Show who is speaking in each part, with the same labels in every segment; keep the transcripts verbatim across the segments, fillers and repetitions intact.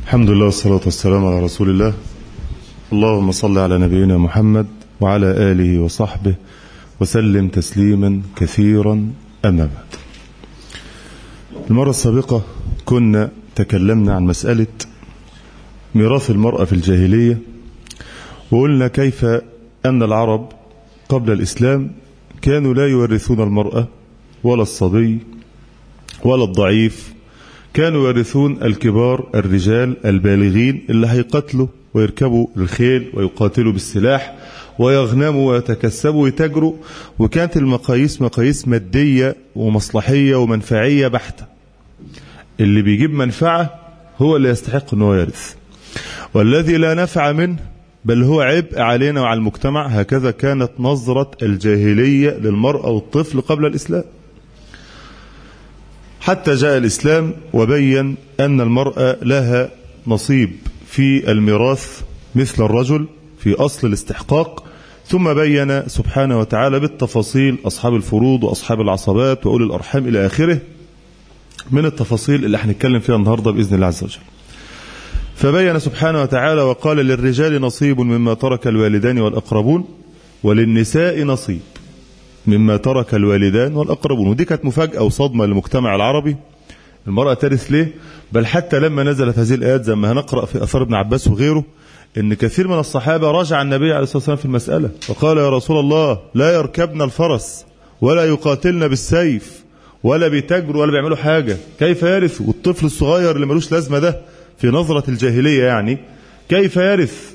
Speaker 1: الحمد لله والصلاة والسلام على رسول الله. اللهم صل على نبينا محمد وعلى آله وصحبه وسلم تسليما كثيرا. أما بعد، المرة السابقة كنا تكلمنا عن مسألة ميراث المرأة في الجاهلية، وقلنا كيف أن العرب قبل الإسلام كانوا لا يورثون المرأة ولا الصبي ولا الضعيف، كانوا يورثون الكبار الرجال البالغين اللي هيقتلوا ويركبوا الخيل ويقاتلوا بالسلاح ويغنموا ويتكسبوا ويتاجروا، وكانت المقاييس مقاييس مادية ومصلحية ومنفعية بحتة. اللي بيجيب منفعة هو اللي يستحق أنه يرث، والذي لا نفع منه بل هو عبء علينا وعلى المجتمع. هكذا كانت نظرة الجاهلية للمرأة والطفل قبل الإسلام، حتى جاء الإسلام وبين أن المرأة لها نصيب في الميراث مثل الرجل في أصل الاستحقاق، ثم بين سبحانه وتعالى بالتفاصيل أصحاب الفروض وأصحاب العصبات وأولي الأرحام إلى آخره من التفاصيل اللي هنتكلم فيها النهاردة بإذن الله عز وجل. فبين سبحانه وتعالى وقال: للرجال نصيب مما ترك الوالدان والأقربون وللنساء نصيب مما ترك الوالدان والأقربون. ودي كانت مفاجأة وصدمة للمجتمع العربي، المرأة ترث ليه؟ بل حتى لما نزلت هذه الآيات زي ما هنقرأ في أثار ابن عباس وغيره، إن كثير من الصحابة رجع النبي عليه الصلاة والسلام في المسألة وقال: يا رسول الله، لا يركبن الفرس ولا يقاتلن بالسيف ولا بيتاجروا ولا بيعملوا حاجة، كيف يرث؟ والطفل الصغير اللي ملوش لازمة ده في نظرة الجاهلية يعني كيف يرث؟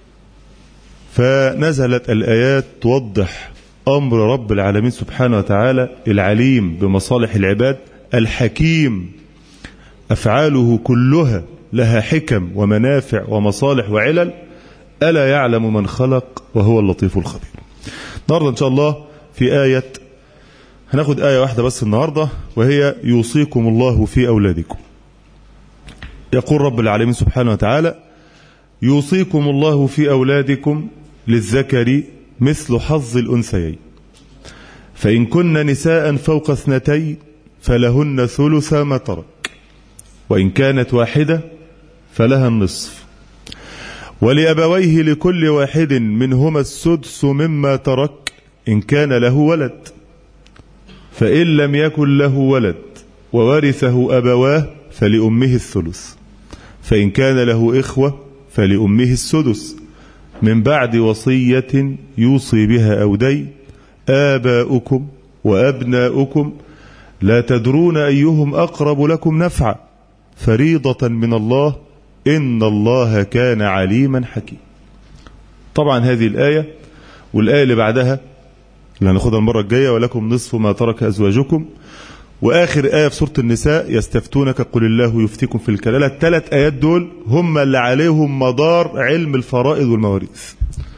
Speaker 1: فنزلت الآيات توضح أمر رب العالمين سبحانه وتعالى العليم بمصالح العباد، الحكيم أفعاله كلها لها حكم ومنافع ومصالح وعلل، ألا يعلم من خلق وهو اللطيف الخبير. النهاردة إن شاء الله في آية، هناخد آية واحدة بس النهاردة، وهي يوصيكم الله في أولادكم. يقول رب العالمين سبحانه وتعالى: يوصيكم الله في أولادكم للذكر مثل حظ الأنثيين، فإن كن نساء فوق اثنتين فلهن ثلث ما ترك، وإن كانت واحدة فلها النصف، ولأبويه لكل واحد منهما السدس مما ترك إن كان له ولد، فإن لم يكن له ولد وورثه أبواه فلأمه الثلث، فإن كان له إخوة فلأمه السدس، من بعد وصية يوصي بها أو دين، آباؤكم وأبناؤكم لا تدرون أيهم أقرب لكم نفعا فريضة من الله إن الله كان عليما حكيما. طبعا هذه الآية والآية اللي بعدها اللي هناخدها المرة الجاية: ولكم نصف ما ترك أزواجكم، وآخر آية في سورة النساء: يستفتونك قل الله يفتيكم في الكلالة. الثلاث آيات دول هم اللي عليهم مدار علم الفرائض والمواريث،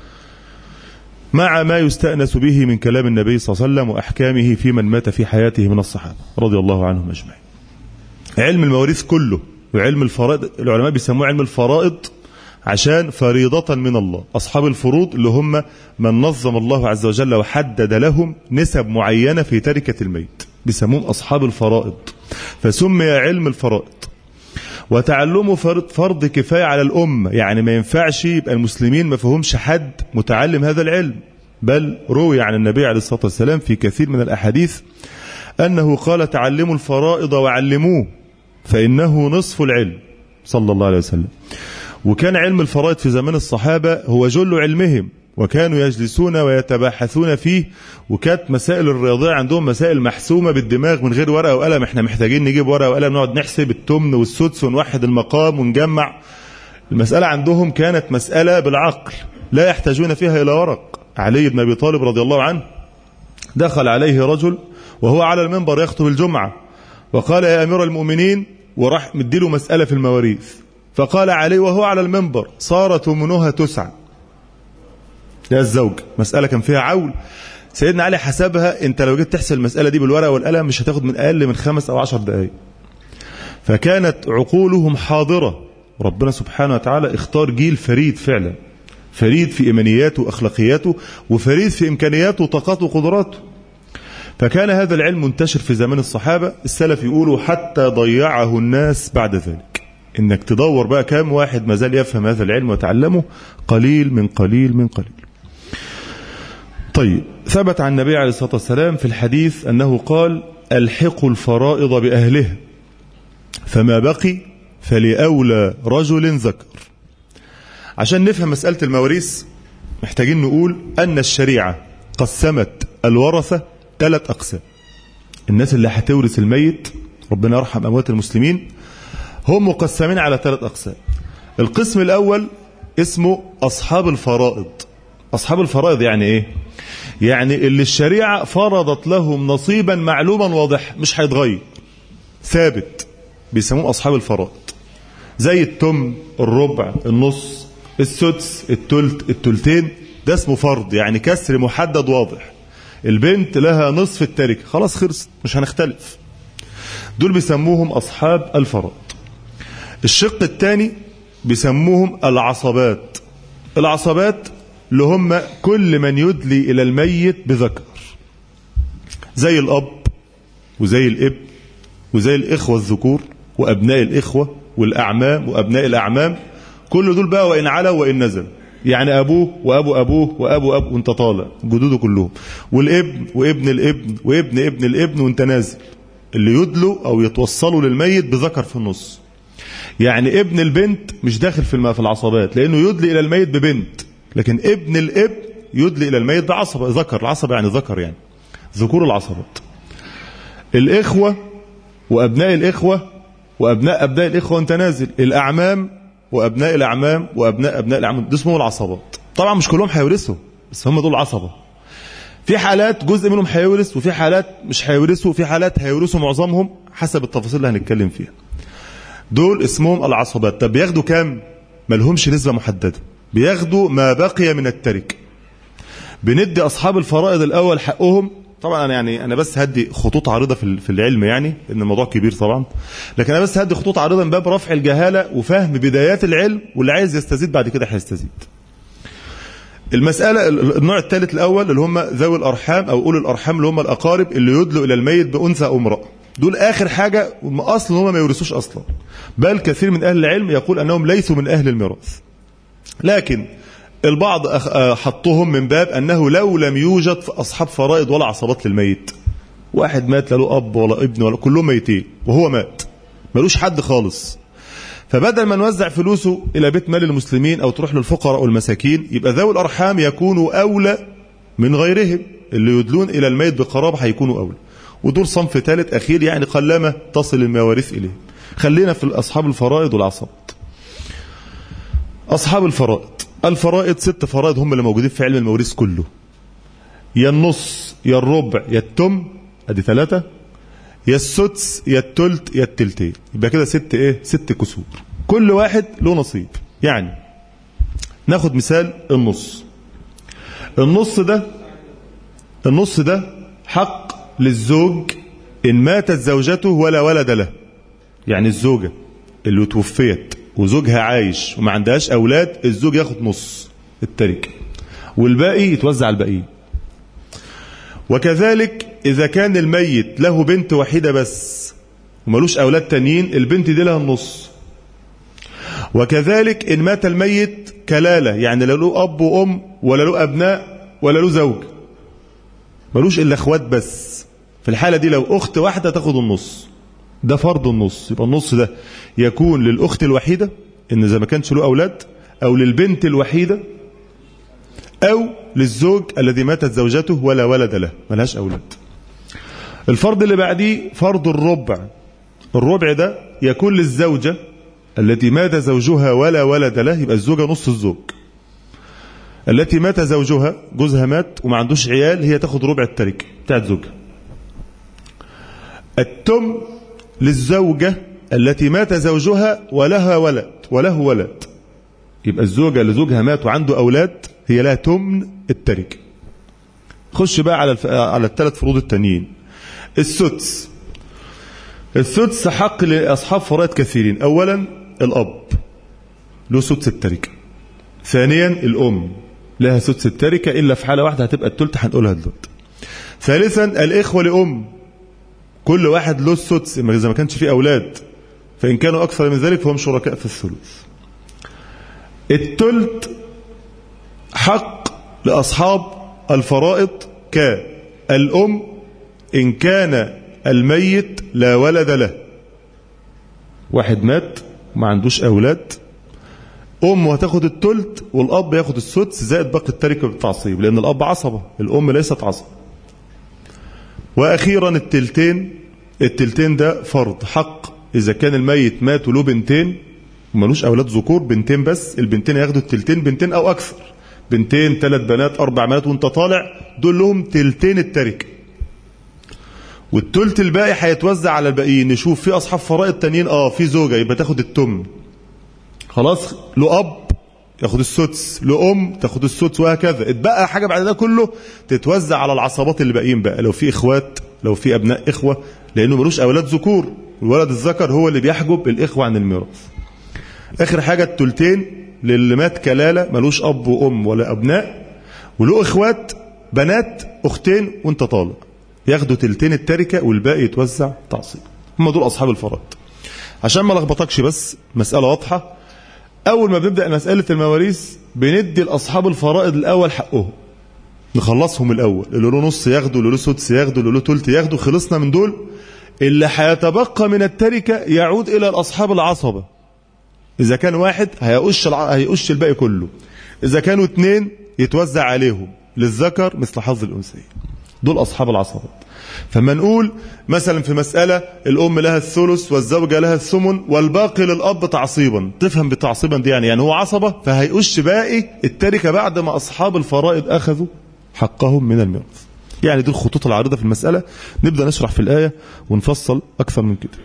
Speaker 1: مع ما يستأنس به من كلام النبي صلى الله عليه وسلم وأحكامه في من مات في حياته من الصحابة رضي الله عنهم أجمعين. علم المواريث كله وعلم الفرائض، العلماء بيسموه علم الفرائض عشان فريضة من الله. أصحاب الفروض اللي هم من نظم الله عز وجل وحدد لهم نسب معينة في تركة الميت، بيسموهم أصحاب الفرائض، فسمي علم الفرائض. وتعلمه فرض, فرض كفاية على الأمة، يعني ما ينفعش يبقى المسلمين ما فيهمش حد متعلم هذا العلم، بل روي عن النبي عليه الصلاة والسلام في كثير من الأحاديث أنه قال: تعلموا الفرائض وعلموه فإنه نصف العلم، صلى الله عليه وسلم. وكان علم الفرائض في زمان الصحابة هو جل علمهم، وكانوا يجلسون ويتباحثون فيه، وكانت مسائل الرياضية عندهم مسائل محسومة بالدماغ من غير ورقة وقلم. احنا محتاجين نجيب ورقة وقلم نقعد نحسب التمن والسدس ونوحد المقام ونجمع. المسألة عندهم كانت مسألة بالعقل لا يحتاجون فيها إلى ورق. علي بن أبي طالب رضي الله عنه دخل عليه رجل وهو على المنبر يخطب الجمعة، وقال: يا أمير المؤمنين، وراح مديله مسألة في المواريث، فقال علي وهو على المنبر: صار تمنها تسعة يا الزوج. مسألة كان فيها عول، سيدنا علي حسبها، انت لو جيت تحسب المسألة دي بالورقة والقلم مش هتاخد من أقل من خمس أو عشر دقائق. فكانت عقولهم حاضرة. ربنا سبحانه وتعالى اختار جيل فريد فعلا، فريد في إيمانياته وأخلاقياته، وفريد في إمكانياته وطاقاته وقدراته. فكان هذا العلم منتشر في زمان الصحابة. السلف يقولوا حتى ضيعه الناس بعد ذلك، إنك تدور بقى كام واحد ما زال يفهم هذا العلم وتعلمه، قليل من قليل من قليل. طيب، ثبت عن النبي عليه الصلاة والسلام في الحديث أنه قال: ألحقوا الفرائض بأهلها فما بقي فلأولى رجل ذكر. عشان نفهم مسألة المواريث محتاجين نقول أن الشريعة قسمت الورثة ثلاث أقسام. الناس اللي هتورث الميت، ربنا يرحم أموات المسلمين، هم مقسمين على ثلاث أقسام. القسم الأول اسمه أصحاب الفرائض. أصحاب الفرائض يعني إيه؟ يعني اللي الشريعة فرضت لهم نصيبا معلوما واضح مش هيتغير ثابت، بيسموه أصحاب الفرائض، زي التم، الربع، النص، السدس، التلت، التلتين. ده اسمه فرض، يعني كسر محدد واضح. البنت لها نصف التركة، خلاص خلصت مش هنختلف. دول بيسموهم أصحاب الفرائض. الشق الثاني بيسموهم العصبات. العصبات اللي هم كل من يدلي إلى الميت بذكر، زي الأب وزي الابن وزي الإخوة الذكور وأبناء الإخوة والأعمام وأبناء الأعمام. كل دول بقى وإن علوا وإن نزل، يعني أبوه وأبو أبوه وأبو أبو وانت طالع، جدوده كلهم، والابن وابن الابن وابن ابن الابن وانت نازل، اللي يدلوا أو يتوصلوا للميت بذكر في النص. يعني ابن البنت مش داخل في العصبات لأنه يدلي إلى الميت ببنت، لكن ابن الابن يدلي إلى الميت بعصبة ذكر. العصبة يعني ذكر، يعني ذكور العصبات. الإخوة وأبناء الإخوة وأبناء أبناء الإخوة وانت نازل، الأعمام وأبناء الأعمام وأبناء أبناء الأعمام، ده اسمه العصبات. طبعا مش كلهم هيورثوا، بس هم دول عصبة. في حالات جزء منهم هيورث، وفي حالات مش هيورثوا، وفي حالات هيورثوا معظمهم حسب التفاصيل اللي هنتكلم فيها. دول اسمهم العصبات. طب بياخدوا كام؟ ملهمش نسبة محددة، بياخدوا ما بقي من التركة. بندي أصحاب الفرائض الأول حقهم. طبعا أنا يعني أنا بس هدي خطوط عريضة في العلم، يعني إن الموضوع كبير طبعا، لكن أنا بس هدي خطوط عريضة من باب رفع الجهالة وفهم بدايات العلم، واللي عايز يستزيد بعد كده هيستزيد. المسألة النوع الثالث الأول اللي هم ذوي الأرحام أو أولي الأرحام، اللي هم الأقارب اللي يدلوا إلى الميت بأنثى أو امرأة. دول آخر حاجة، أصلا هم ما يورثوش أصلا، بل كثير من أهل العلم يقول أنهم ليسوا من أهل الميراث، لكن البعض حطهم من باب أنه لو لم يوجد أصحاب فرائض ولا عصبات للميت، واحد مات لا له أب ولا ابن ولا كلهم ميتين وهو مات ملوش حد خالص، فبدل ما نوزع فلوسه إلى بيت مال المسلمين أو تروح للفقراء والمساكين، يبقى ذوي الأرحام يكونوا أولى من غيرهم، اللي يدلون إلى الميت بقرابة هيكونوا أولى. ودول صنف ثالث أخير، يعني قلما تصل المواريث إليه. خلينا في أصحاب الفرائض والعصبات. أصحاب الفرائض، الفرائض ست فرائض هم اللي موجودين في علم المواريث كله، يا النص يا الربع يا التم، ادي ثلاثة، يا السدس يا التلت يا التلتين، يبقى كده ست ايه؟ ست كسور، كل واحد له نصيب. يعني ناخد مثال النص. النص ده النص ده حق للزوج إن ماتت زوجته ولا ولد له. يعني الزوجة اللي توفيت وزوجها عايش وما عندهاش أولاد، الزوج ياخد نص التركة والباقي يتوزع على الباقيين. وكذلك إذا كان الميت له بنت وحيدة بس وملوش أولاد تانيين، البنت دي لها النص. وكذلك إن مات الميت كلالة، يعني لا له أب وأم ولا له أبناء ولا له زوج، ملوش إلا أخوات بس، في الحالة دي لو أخت واحدة تاخد النص. ده فرض النص. يبقى النص ده يكون للأخت الوحيدة إن إذا ما كانش له أولاد، أو للبنت الوحيدة، أو للزوج الذي ماتت زوجته ولا ولد له، ملهاش أولاد. الفرض اللي بعديه فرض الربع. الربع ده يكون للزوجة التي مات زوجها ولا ولد له، يبقى الزوجة نص الزوج. التي مات زوجها، جوزها مات وما عندوش عيال، هي تاخد ربع التركة بتاعت زوجها. التم للزوجة التي مات زوجها ولها ولد وله ولد، يبقى الزوجة اللي زوجها مات وعنده أولاد هي لها تمن التركة. خش بقى على الف... على الثلاث فروض التانيين. السدس. السدس حق لأصحاب فرائض كثيرين. أولا الأب له سدس التركة. ثانيا الأم لها سدس التركة إلا في حالة واحدة هتبقى التلت هنقولها دلوقتي. ثالثا الإخوة لأم، كل واحد له السدس إذا ما كانش فيه أولاد، فإن كانوا أكثر من ذلك فهم شركاء في الثلث. الثلث حق لأصحاب الفرائض كالأم إن كان الميت لا ولد له، واحد مات ما عندوش أولاد، أمه هتاخد الثلث والأب ياخد السدس زائد باقي التركة بالتعصيب، لأن الأب عصبة، الأم ليست عصبة. وأخيرا التلتين، التلتين ده فرض حق إذا كان الميت مات وله بنتين ومالوش أولاد ذكور، بنتين بس، البنتين ياخدوا التلتين، بنتين أو أكثر، بنتين ثلاث بنات أربع بنات وأنت طالع، دول لهم تلتين التركة. والتلت الباقي هيتوزع على الباقيين. نشوف في أصحاب فرائض تانيين، آه في زوجة يبقى تاخد التمن، خلاص، له أب ياخد السدس، له أم تاخد السدس، وهكذا. اتبقى حاجة بعد ده كله تتوزع على العصبات اللي باقيين بقى، لو في إخوات، لو في أبناء إخوة، لأنه ملوش أولاد ذكور، الولد الذكر هو اللي بيحجب الإخوة عن الميراث. آخر حاجة التلتين للي مات كلالة ملوش أب وأم ولا أبناء، وله إخوات بنات أختين وأنت طالع، ياخدوا تلتين التركة والباقي يتوزع تعصيب. هم دول أصحاب الفرائض. عشان ما لخبطكش بس، مسألة واضحة. أول ما بنبدأ مسألة المواريث بندي لأصحاب الفرائض الأول حقهم، نخلصهم الأول، اللي له نص ياخدوا، اللي له سدس ياخدوا، اللي له تلت ياخدوا، خلصنا من دول. اللي هيتبقى من التركة يعود إلى الأصحاب العصبة. إذا كان واحد هيقش هيقش الباقي كله، إذا كانوا اثنين يتوزع عليهم، للذكر مثل حظ الأنثيين. دول أصحاب العصبات. فما نقول مثلا في مسألة الأم لها الثلث والزوجة لها الثمن والباقي للأب تعصيبا، تفهم بتعصيبا دي يعني يعني هو عصبة فهيقش باقي التركة بعد ما أصحاب الفرائض أخذوا حقهم من الميراث. يعني دي الخطوط العارضة في المسألة. نبدأ نشرح في الآية ونفصل أكثر من كده.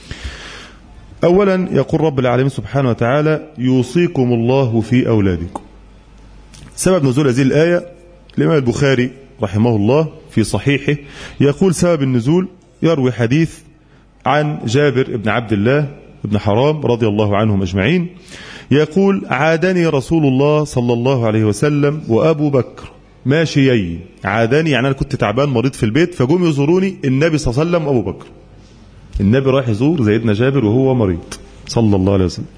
Speaker 1: أولا يقول رب العالمين سبحانه وتعالى: يوصيكم الله في أولادكم. سبب نزول هذه الآية الإمام البخاري رحمه الله في صحيحه يقول سبب النزول، يروي حديث عن جابر بن عبد الله بن حرام رضي الله عنهم أجمعين، يقول: عادني رسول الله صلى الله عليه وسلم وأبو بكر ماشيين. عادني يعني أنا كنت تعبان مريض في البيت، فجم يزوروني النبي صلى الله عليه وسلم وأبو بكر. النبي رايح يزور سيدنا جابر وهو مريض صلى الله عليه وسلم.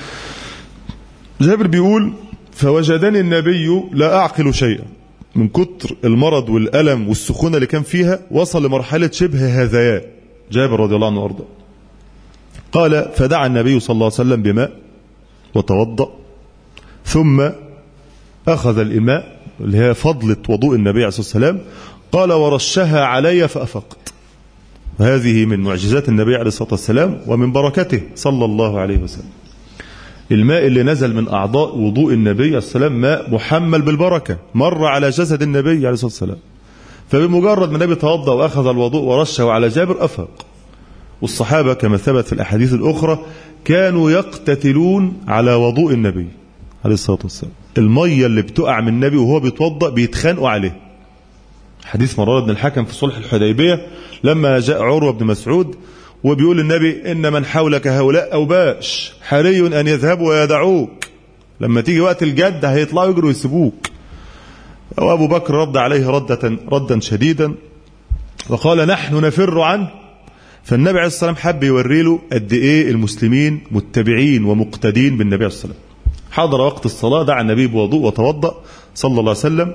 Speaker 1: جابر بيقول: فوجدني النبي لا أعقل شيئا، من كتر المرض والألم والسخونة اللي كان فيها وصل لمرحلة شبه هذيان. جابر رضي الله عنه وارضاه قال: فدعا النبي صلى الله عليه وسلم بماء وتوضأ، ثم أخذ الإماء اللي هي فضلة وضوء النبي عليه الصلاة والسلام، قال: ورشها علي فأفقت. وهذه من معجزات النبي عليه الصلاة والسلام ومن بركته صلى الله عليه وسلم. الماء اللي نزل من أعضاء وضوء النبي عليه الصلاة والسلام ماء محمل بالبركة، مر على جسد النبي عليه الصلاة والسلام، فبمجرد ما النبي توضأ وأخذ الوضوء ورشه على جابر أفاق. والصحابة كما ثبت في الأحاديث الأخرى كانوا يقتتلون على وضوء النبي عليه الصلاة والسلام. المية اللي بتقع من النبي وهو بيتوضأ بيتخانقوا عليه. حديث مروان بن الحكم في صلح الحديبية لما جاء عروة بن مسعود وبيقول النبي: إن من حولك هؤلاء أوباش، حري أن يذهبوا ويدعوك، لما تيجي وقت الجد هيطلعوا يجروا ويسيبوك. وأبو بكر رد عليه ردة ردا شديدا وقال: نحن نفر عنه. فالنبي عليه الصلاة والسلام حب يوري له قد إيه المسلمين متبعين ومقتدين بالنبي عليه الصلاة والسلام. حضر وقت الصلاة، دعا النبي بوضوء وتوضأ صلى الله عليه وسلم.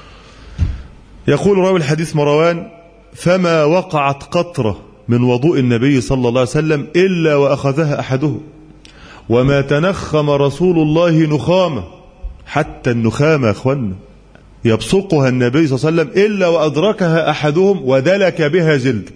Speaker 1: يقول راوي الحديث مروان: فما وقعت قطرة من وضوء النبي صلى الله عليه وسلم إلا وأخذها أحدهم، وما تنخم رسول الله نخامة، حتى النخامة أخوانا يبصقها النبي صلى الله عليه وسلم إلا وأدركها أحدهم ودلك بها جلد.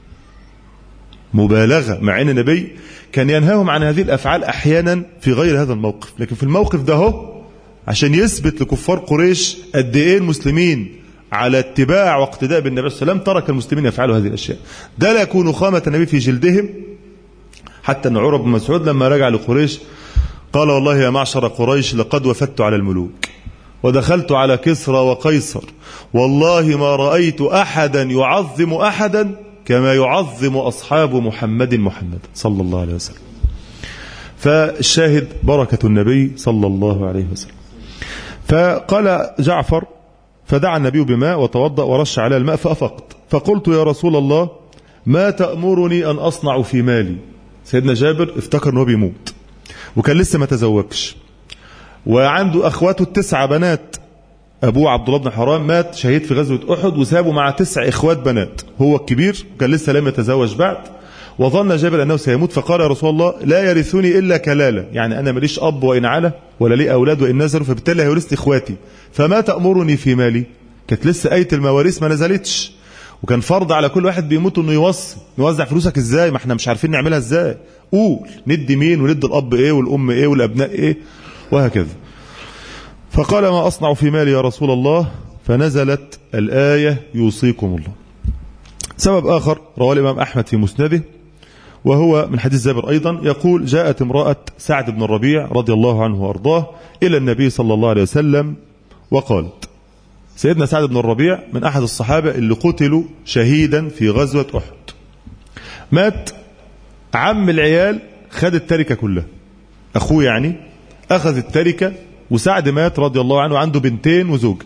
Speaker 1: مبالغة، مع أن النبي كان ينهاهم عن هذه الأفعال أحيانا في غير هذا الموقف، لكن في الموقف ده هو عشان يثبت لكفار قريش قد إيه المسلمين على اتباع واقتداء بالنبي صلى الله عليه وسلم، ترك المسلمين يفعلوا هذه الأشياء. دلكوا نخامة النبي في جلدهم، حتى أن عروة بن مسعود لما رجع لقريش قال: والله يا معشر قريش لقد وفدت على الملوك ودخلت على كسرى وقيصر، والله ما رأيت أحدا يعظم أحدا كما يعظم أصحاب محمد محمد صلى الله عليه وسلم. فالشاهد بركة النبي صلى الله عليه وسلم. فقال جعفر: فدعا النبي بماء وتوضأ ورش على الماء فأفقت، فقلت: يا رسول الله، ما تأمرني أن أصنع في مالي؟ سيدنا جابر افتكر أنه بيموت وكان لسه ما تزوجش، وعنده أخواته التسعة بنات. أبوه عبد الله بن حرام مات شهيد في غزوة أحد وسابه مع تسع إخوات بنات، هو الكبير وكان لسه لم يتزوج بعد. وظن جابر أنه سيموت فقال يا رسول الله لا يرثني إلا كلالة، يعني أنا ماليش أب وإن علا ولا لي أولاد وإن نزلوا، فبالتالي هيورثني إخواتي، فما تأمرني في مالي؟ كانت لسه آية المواريث ما نزلتش، وكان فرض على كل واحد بيموت انه يوصي. نوزع فلوسك ازاي؟ ما احنا مش عارفين نعملها ازاي. قول ندي مين وندي الاب ايه والام ايه والابناء ايه وهكذا. فقال ما اصنع في مالي يا رسول الله؟ فنزلت الآية يوصيكم الله. سبب آخر رواه الإمام أحمد في مسنده وهو من حديث جابر أيضا، يقول جاءت امرأة سعد بن الربيع رضي الله عنه وأرضاه إلى النبي صلى الله عليه وسلم وقالت، سيدنا سعد بن الربيع من أحد الصحابة اللي قتلوا شهيدا في غزوة أحد، مات عم العيال خد التركة كلها، أخوه يعني أخذ التركة، وسعد مات رضي الله عنه عنده بنتين وزوج.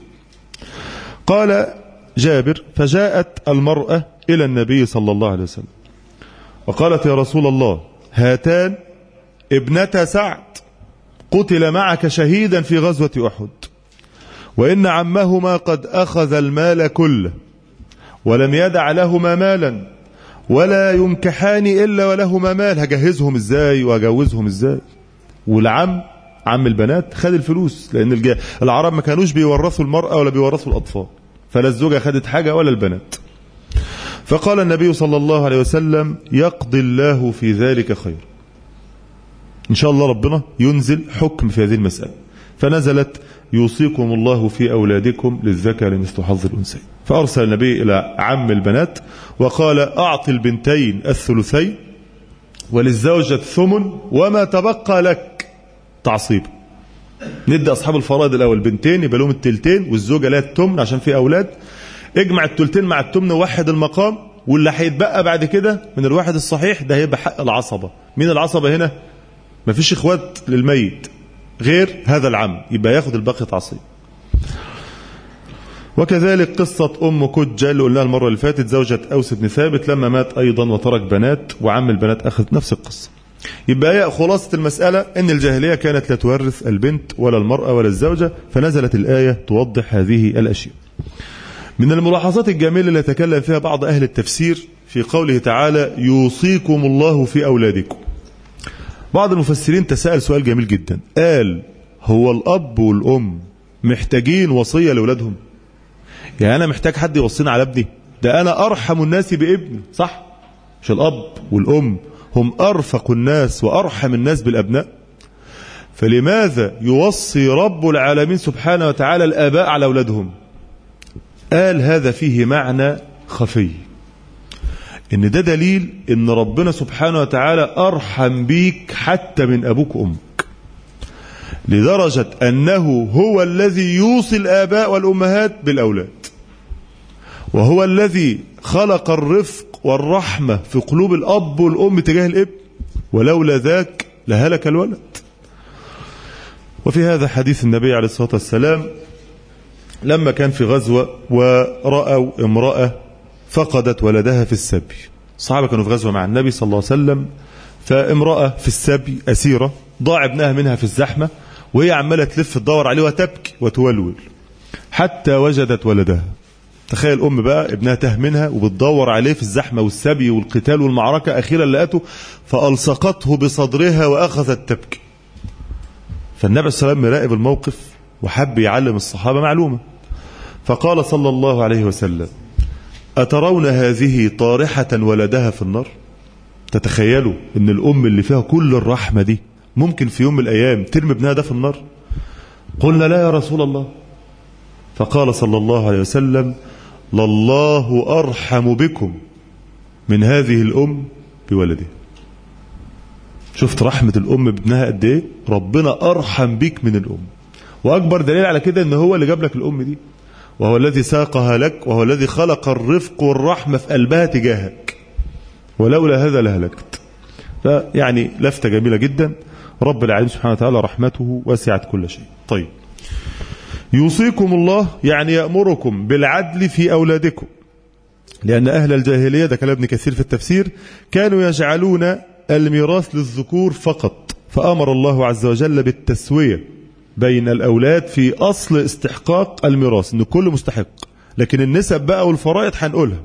Speaker 1: قال جابر فجاءت المرأة إلى النبي صلى الله عليه وسلم وقالت يا رسول الله هاتان ابنتا سعد قتل معك شهيدا في غزوة أحد، وإن عمهما قد أخذ المال كله ولم يدع لهما مالا ولا ينكحان إلا ولهما مال، هجهزهم إزاي وهجوزهم إزاي؟ والعم عم البنات خد الفلوس، لأن العرب ما كانوش بيورثوا المرأة ولا بيورثوا الأطفال، فلا الزوجة خدت حاجة ولا البنات. فقال النبي صلى الله عليه وسلم يقضي الله في ذلك خير، إن شاء الله ربنا ينزل حكم في هذه المسألة. فنزلت يوصيكم الله في أولادكم للذكر مثل حظ الأنثيين. فأرسل النبي إلى عم البنات وقال أعطي البنتين الثلثين وللزوجة الثمن وما تبقى لك تعصيب. ندي أصحاب الفرائض الأول بنتين يبقى لهم التلتين، والزوجة لها التمن عشان في أولاد، اجمع التلتين مع التمن ووحد المقام، واللي هيتبقى بعد كده من الواحد الصحيح ده هيبقى حق العصبة. مين العصبة هنا؟ مفيش إخوات للميت غير هذا العم، يبقى ياخد الباقي تعصيب. وكذلك قصة أم كجة اللي قلناها المرة اللي فاتت، زوجة أوس بن ثابت لما مات أيضا وترك بنات، وعم البنات أخذ نفس القصة. يبقى هي خلاصة المسألة أن الجاهلية كانت لا تورث البنت ولا المرأة ولا الزوجة، فنزلت الآية توضح هذه الأشياء. من الملاحظات الجميلة اللي يتكلم فيها بعض أهل التفسير في قوله تعالى يوصيكم الله في أولادكم، بعض المفسرين تساءل سؤال جميل جدا، قال هو الأب والأم محتاجين وصية لأولادهم؟ يعني أنا محتاج حد يوصينا على ابني؟ ده أنا أرحم الناس بابني، صح؟ مش الأب والأم هم أرفق الناس وأرحم الناس بالأبناء؟ فلماذا يوصي رب العالمين سبحانه وتعالى الآباء على أولادهم؟ قال هذا فيه معنى خفي، إن ده دليل إن ربنا سبحانه وتعالى أرحم بيك حتى من أبوك وأمك، لدرجة أنه هو الذي يوصي الآباء والأمهات بالأولاد، وهو الذي خلق الرفق والرحمة في قلوب الأب والأم تجاه الابن، ولولا ذاك لهلك الولد. وفي هذا حديث النبي عليه الصلاة والسلام لما كان في غزوة ورأوا امرأة فقدت ولدها في السبي، الصحابة كانوا في غزوة مع النبي صلى الله عليه وسلم، فامرأة في السبي أسيرة ضاع ابنها منها في الزحمة، وهي عمالة تلف تدور عليه وتبكي وتولول حتى وجدت ولدها. تخيل أم بقى ابنها تاه منها وبتدور عليه في الزحمة والسبي والقتال والمعركة، أخيرا لقته فألصقته بصدرها وأخذت تبكي. فالنبي صلى الله عليه وسلم مراقب الموقف وحب يعلم الصحابة معلومة، فقال صلى الله عليه وسلم أترون هذه طارحة ولدها في النار؟ تتخيلوا ان الأم اللي فيها كل الرحمة دي ممكن في يوم من الأيام ترمي ابنها ده في النار؟ قلنا لا يا رسول الله. فقال صلى الله عليه وسلم لله أرحم بكم من هذه الأم بولدها. شفت رحمة الأم بابنها قد ايه؟ ربنا أرحم بك من الأم، وأكبر دليل على كده ان هو اللي جاب لك الأم دي، وهو الذي ساقها لك، وهو الذي خلق الرفق والرحمة في قلبها تجاهك، ولولا هذا لهلكت. فيعني لفتة جميلة جدا، رب العالمين سبحانه وتعالى رحمته وسعت كل شيء. طيب يوصيكم الله يعني يأمركم بالعدل في أولادكم، لأن أهل الجاهلية، ده كلام ابن كثير في التفسير، كانوا يجعلون الميراث للذكور فقط، فأمر الله عز وجل بالتسوية بين الأولاد في أصل استحقاق الميراث، إن كل مستحق، لكن النسب بقى والفرائض هنقولها.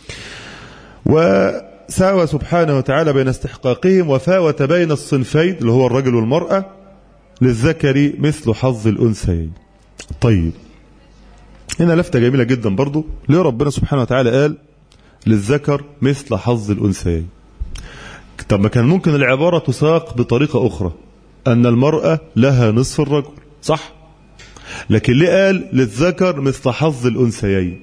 Speaker 1: وساوى سبحانه وتعالى بين استحقاقهم وفاوت بين الصنفين اللي هو الرجل والمرأة للذكر مثل حظ الأنثيين. طيب هنا لفتة جميلة جدا برضو، ليه ربنا سبحانه وتعالى قال للذكر مثل حظ الأنثيين؟ طب ما كان ممكن العبارة تساق بطريقة أخرى، أن المرأة لها نصف الرجل، صح؟ لكن ليه قال للذكر مثل حظ الأنثيين؟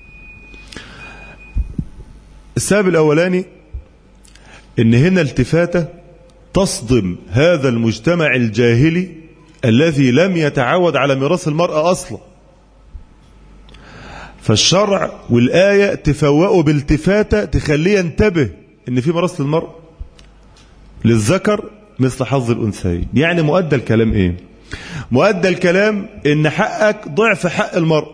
Speaker 1: السبب الأولاني إن هنا التفاتة تصدم هذا المجتمع الجاهلي الذي لم يتعود على ميراث المرأة أصلا، فالشرع والآية تفوقوا بالتفاتة تخليه ينتبه إن في ميراث للمرأة للذكر مثل حظ الأنثيين. يعني مؤدى الكلام إيه؟ مؤدى الكلام إن حقك ضعف حق المرأة،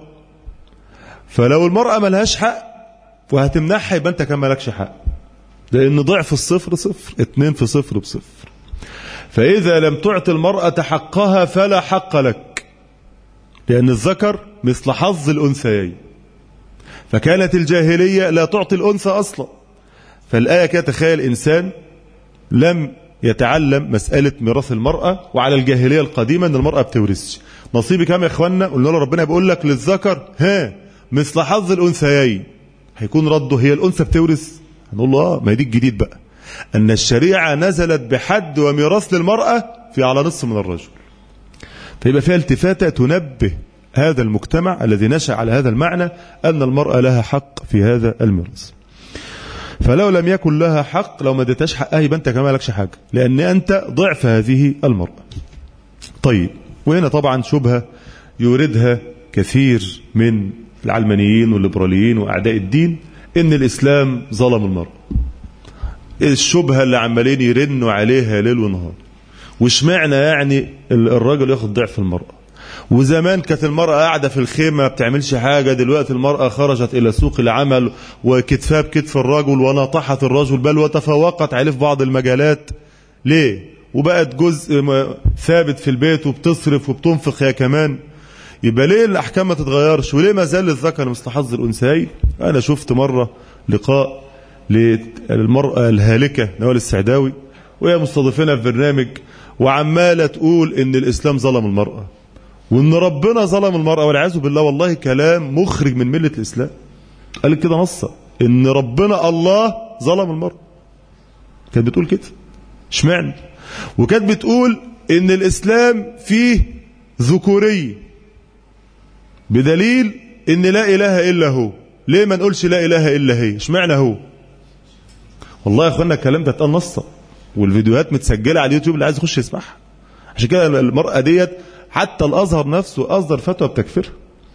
Speaker 1: فلو المرأة ملهاش حق وهتمنحها يبقى أنت كمان مالكش حق، لأن ضعف الصفر صفر، اتنين في صفر بصفر. فإذا لم تعطي المرأة حقها فلا حق لك، لأن الذكر مثل حظ الأنثيين. فكانت الجاهلية لا تعطي الأنثى أصلا. فالآية كده تخيل إنسان لم يتعلم مسألة ميراث المرأة، وعلى الجاهلية القديمة أن المرأة بتورثش. نصيبي كام يا إخوانا؟ قلنا له ربنا بيقول لك للذكر ها مثل حظ الأنثيين. هيكون رده هي الأنثى بتورث؟ هنقول له آه، ما دي الجديد بقى، أن الشريعة نزلت بحد وميراث للمرأة في على نصف من الرجل. فيبقى فيها التفاتة تنبه هذا المجتمع الذي نشأ على هذا المعنى أن المرأة لها حق في هذا الميراث. فلو لم يكن لها حق، لو ما اديتهاش حقها يبقى انت كمان لكش حاجه، لان انت ضعف هذه المرأة. طيب وهنا طبعا شبهه يوردها كثير من العلمانيين والليبراليين واعداء الدين، ان الاسلام ظلم المرأة. الشبهه اللي عمالين يرنوا عليها ليل ونهار، واشمعنى يعني الراجل ياخد ضعف المرأة؟ وزمان كانت المرأة قاعدة في الخيمة ما بتعملش حاجة، دلوقتي المرأة خرجت إلى سوق العمل وكتفها بكتف الرجل وناطحت الرجل، بل وتفوقت عليه في بعض المجالات. ليه؟ وبقت جزء ثابت في البيت وبتصرف وبتنفق هي كمان. يبقى ليه الأحكام ما تتغيرش؟ وليه ما زال الذكر مثل حظ الأنثيين؟ أنا شفت مرة لقاء للمرأة الهالكة نوال السعداوي، وهي مستضيفينها في برنامج وعمالة تقول إن الإسلام ظلم المرأة، وإن ربنا ظلم المرأة، والعياذ بالله. والله كلام مخرج من ملة الإسلام. قال كده نصا إن ربنا الله ظلم المرأة. كانت بتقول كده، اشمعنى؟ وكانت بتقول إن الإسلام فيه ذكورية، بدليل إن لا إله إلا هو. ليه ما نقولش لا إله إلا هي؟ اشمعنى هو؟ والله يا أخوانا الكلام ده اتقال نصا، والفيديوهات متسجلة على اليوتيوب اللي عايز يخش يسمعها. عشان كده المرأة ديت حتى الأزهر نفسه أصدر فتوى بتكفيرها.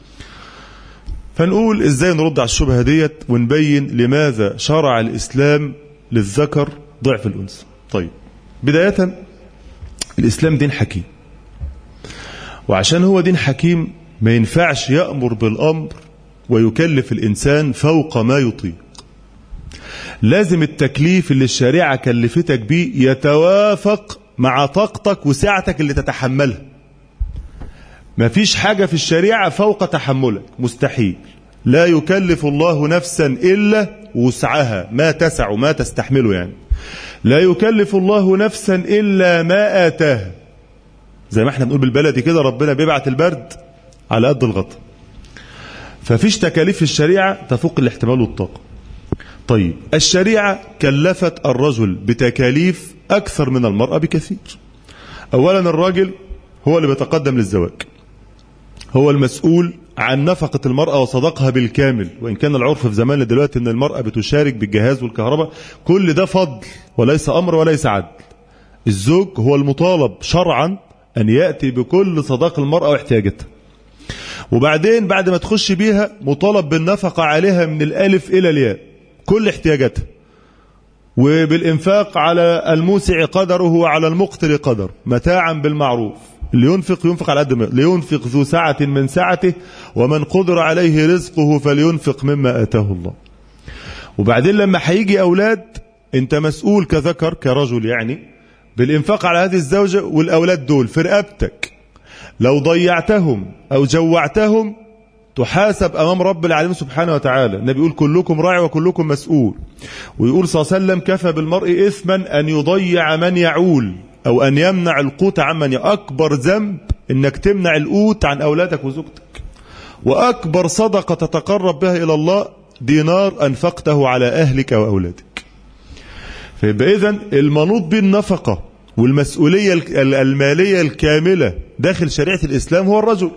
Speaker 1: فنقول إزاي نرد على الشبهة ديت ونبين لماذا شرع الإسلام للذكر ضعف الأنثى. طيب بداية الإسلام دين حكيم، وعشان هو دين حكيم ما ينفعش يأمر بالأمر ويكلف الإنسان فوق ما يطيق. لازم التكليف اللي الشريعة كلفتك بيه يتوافق مع طاقتك وسعتك اللي تتحملها. ما فيش حاجة في الشريعة فوق تحملك، مستحيل. لا يكلف الله نفسا إلا وسعها، ما تسع ما تستحمله. يعني لا يكلف الله نفسا إلا ما آتاها. زي ما احنا بنقول بالبلدي كده، ربنا بيبعت البرد على قد الغطا. ففيش تكاليف في الشريعة تفوق الاحتمال والطاقة. طيب الشريعة كلفت الرجل بتكاليف أكثر من المرأة بكثير. أولا الراجل هو اللي بيتقدم للزواج، هو المسؤول عن نفقة المرأة وصداقها بالكامل، وإن كان العرف في زماننا دلوقتي أن المرأة بتشارك بالجهاز والكهرباء، كل ده فضل وليس أمر وليس عدل. الزوج هو المطالب شرعا أن يأتي بكل صداق المرأة واحتياجاتها، وبعدين بعد ما تخش بيها مطالب بالنفقة عليها من الألف إلى الياء كل احتياجاتها، وبالإنفاق على الموسع قدره وعلى المقتر قدر، متاعا بالمعروف. اللي ينفق ينفق على قد ما لينفق ذو سعة من سعته، ومن قدر عليه رزقه فلينفق مما آتاه الله. وبعدين لما هيجي أولاد انت مسؤول كذكر كرجل يعني بالإنفاق على هذه الزوجة والأولاد دول في رقبتك. لو ضيعتهم أو جوعتهم تحاسب أمام رب العالمين سبحانه وتعالى. النبي يقول كلكم راعي وكلكم مسؤول. ويقول صلى الله عليه وسلم كفى بالمرء إثما أن يضيع من يعول أو أن يمنع القوت عمن يعول. أكبر ذنب أنك تمنع القوت عن أولادك وزوجتك. وأكبر صدقة تتقرب بها إلى الله دينار أنفقته على أهلك وأولادك. فيبقى إذن المنوط بالنفقة والمسؤولية المالية الكاملة داخل شريعة الإسلام هو الرجل.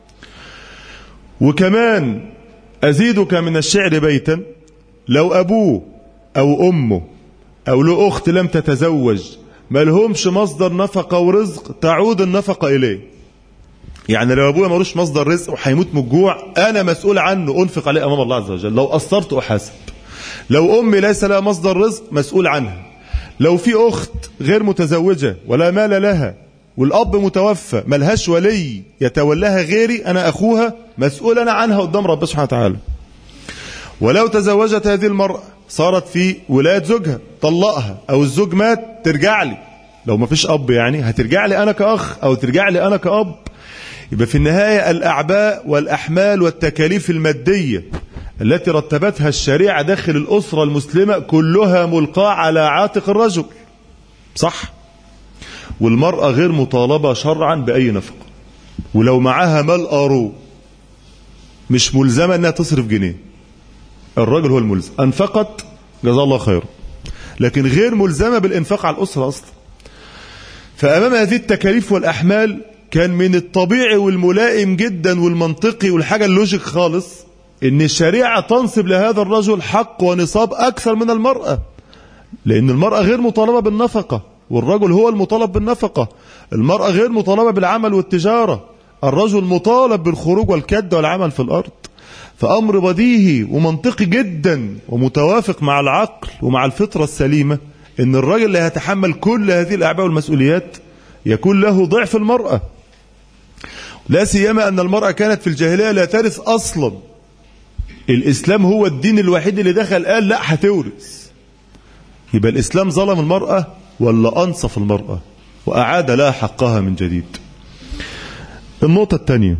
Speaker 1: وكمان أزيدك من الشعر بيتا، لو أبوه أو أمه أو له أخت لم تتزوج ما لهمش مصدر نفقة ورزق تعود النفقة إليه. يعني لو أبوه ملوش مصدر رزق وحيموت من الجوع أنا مسؤول عنه أنفق عليه أمام الله عز وجل. لو قصرت أحاسب. لو أمي ليس لها مصدر رزق مسؤول عنها. لو في أخت غير متزوجة ولا مال لها والأب متوفى ملهاش ولي يتولاها غيري أنا أخوها مسؤول أنا عنها قدام رب سبحانه وتعالى. ولو تزوجت هذه المرأة صارت في ولاية زوجها طلقها أو الزوج مات ترجع لي. لو ما فيش أب يعني هترجع لي أنا كأخ أو ترجع لي أنا كأب. يبقى في النهاية الأعباء والأحمال والتكاليف المادية التي رتبتها الشريعة داخل الأسرة المسلمة كلها ملقاة على عاتق الرجل. صح؟ والمرأة غير مطالبة شرعا بأي نفقة. ولو معها مال أرو مش ملزمة أنها تصرف جنيه. الرجل هو الملزم. أنفقت جزاه الله خير لكن غير ملزمة بالإنفاق على الأسرة أصلا. فأمام هذه التكاليف والأحمال كان من الطبيعي والملائم جدا والمنطقي والحاجة اللوجيك خالص ان الشريعة تنصب لهذا الرجل حق ونصاب اكثر من المرأة. لان المرأة غير مطالبة بالنفقة والرجل هو المطالب بالنفقة. المرأة غير مطالبة بالعمل والتجارة، الرجل مطالب بالخروج والكد والعمل في الارض. فامر بديهي ومنطقي جدا ومتوافق مع العقل ومع الفطرة السليمة ان الرجل اللي هيتحمل كل هذه الاعباء والمسؤوليات يكون له ضعف المرأة. لا سيما ان المرأة كانت في الجاهلية لا ترث اصلا. الإسلام هو الدين الوحيد اللي دخل قال لا هتورث. يبقى الإسلام ظلم المرأة ولا أنصف المرأة وأعاد لها حقها من جديد. النقطة الثانية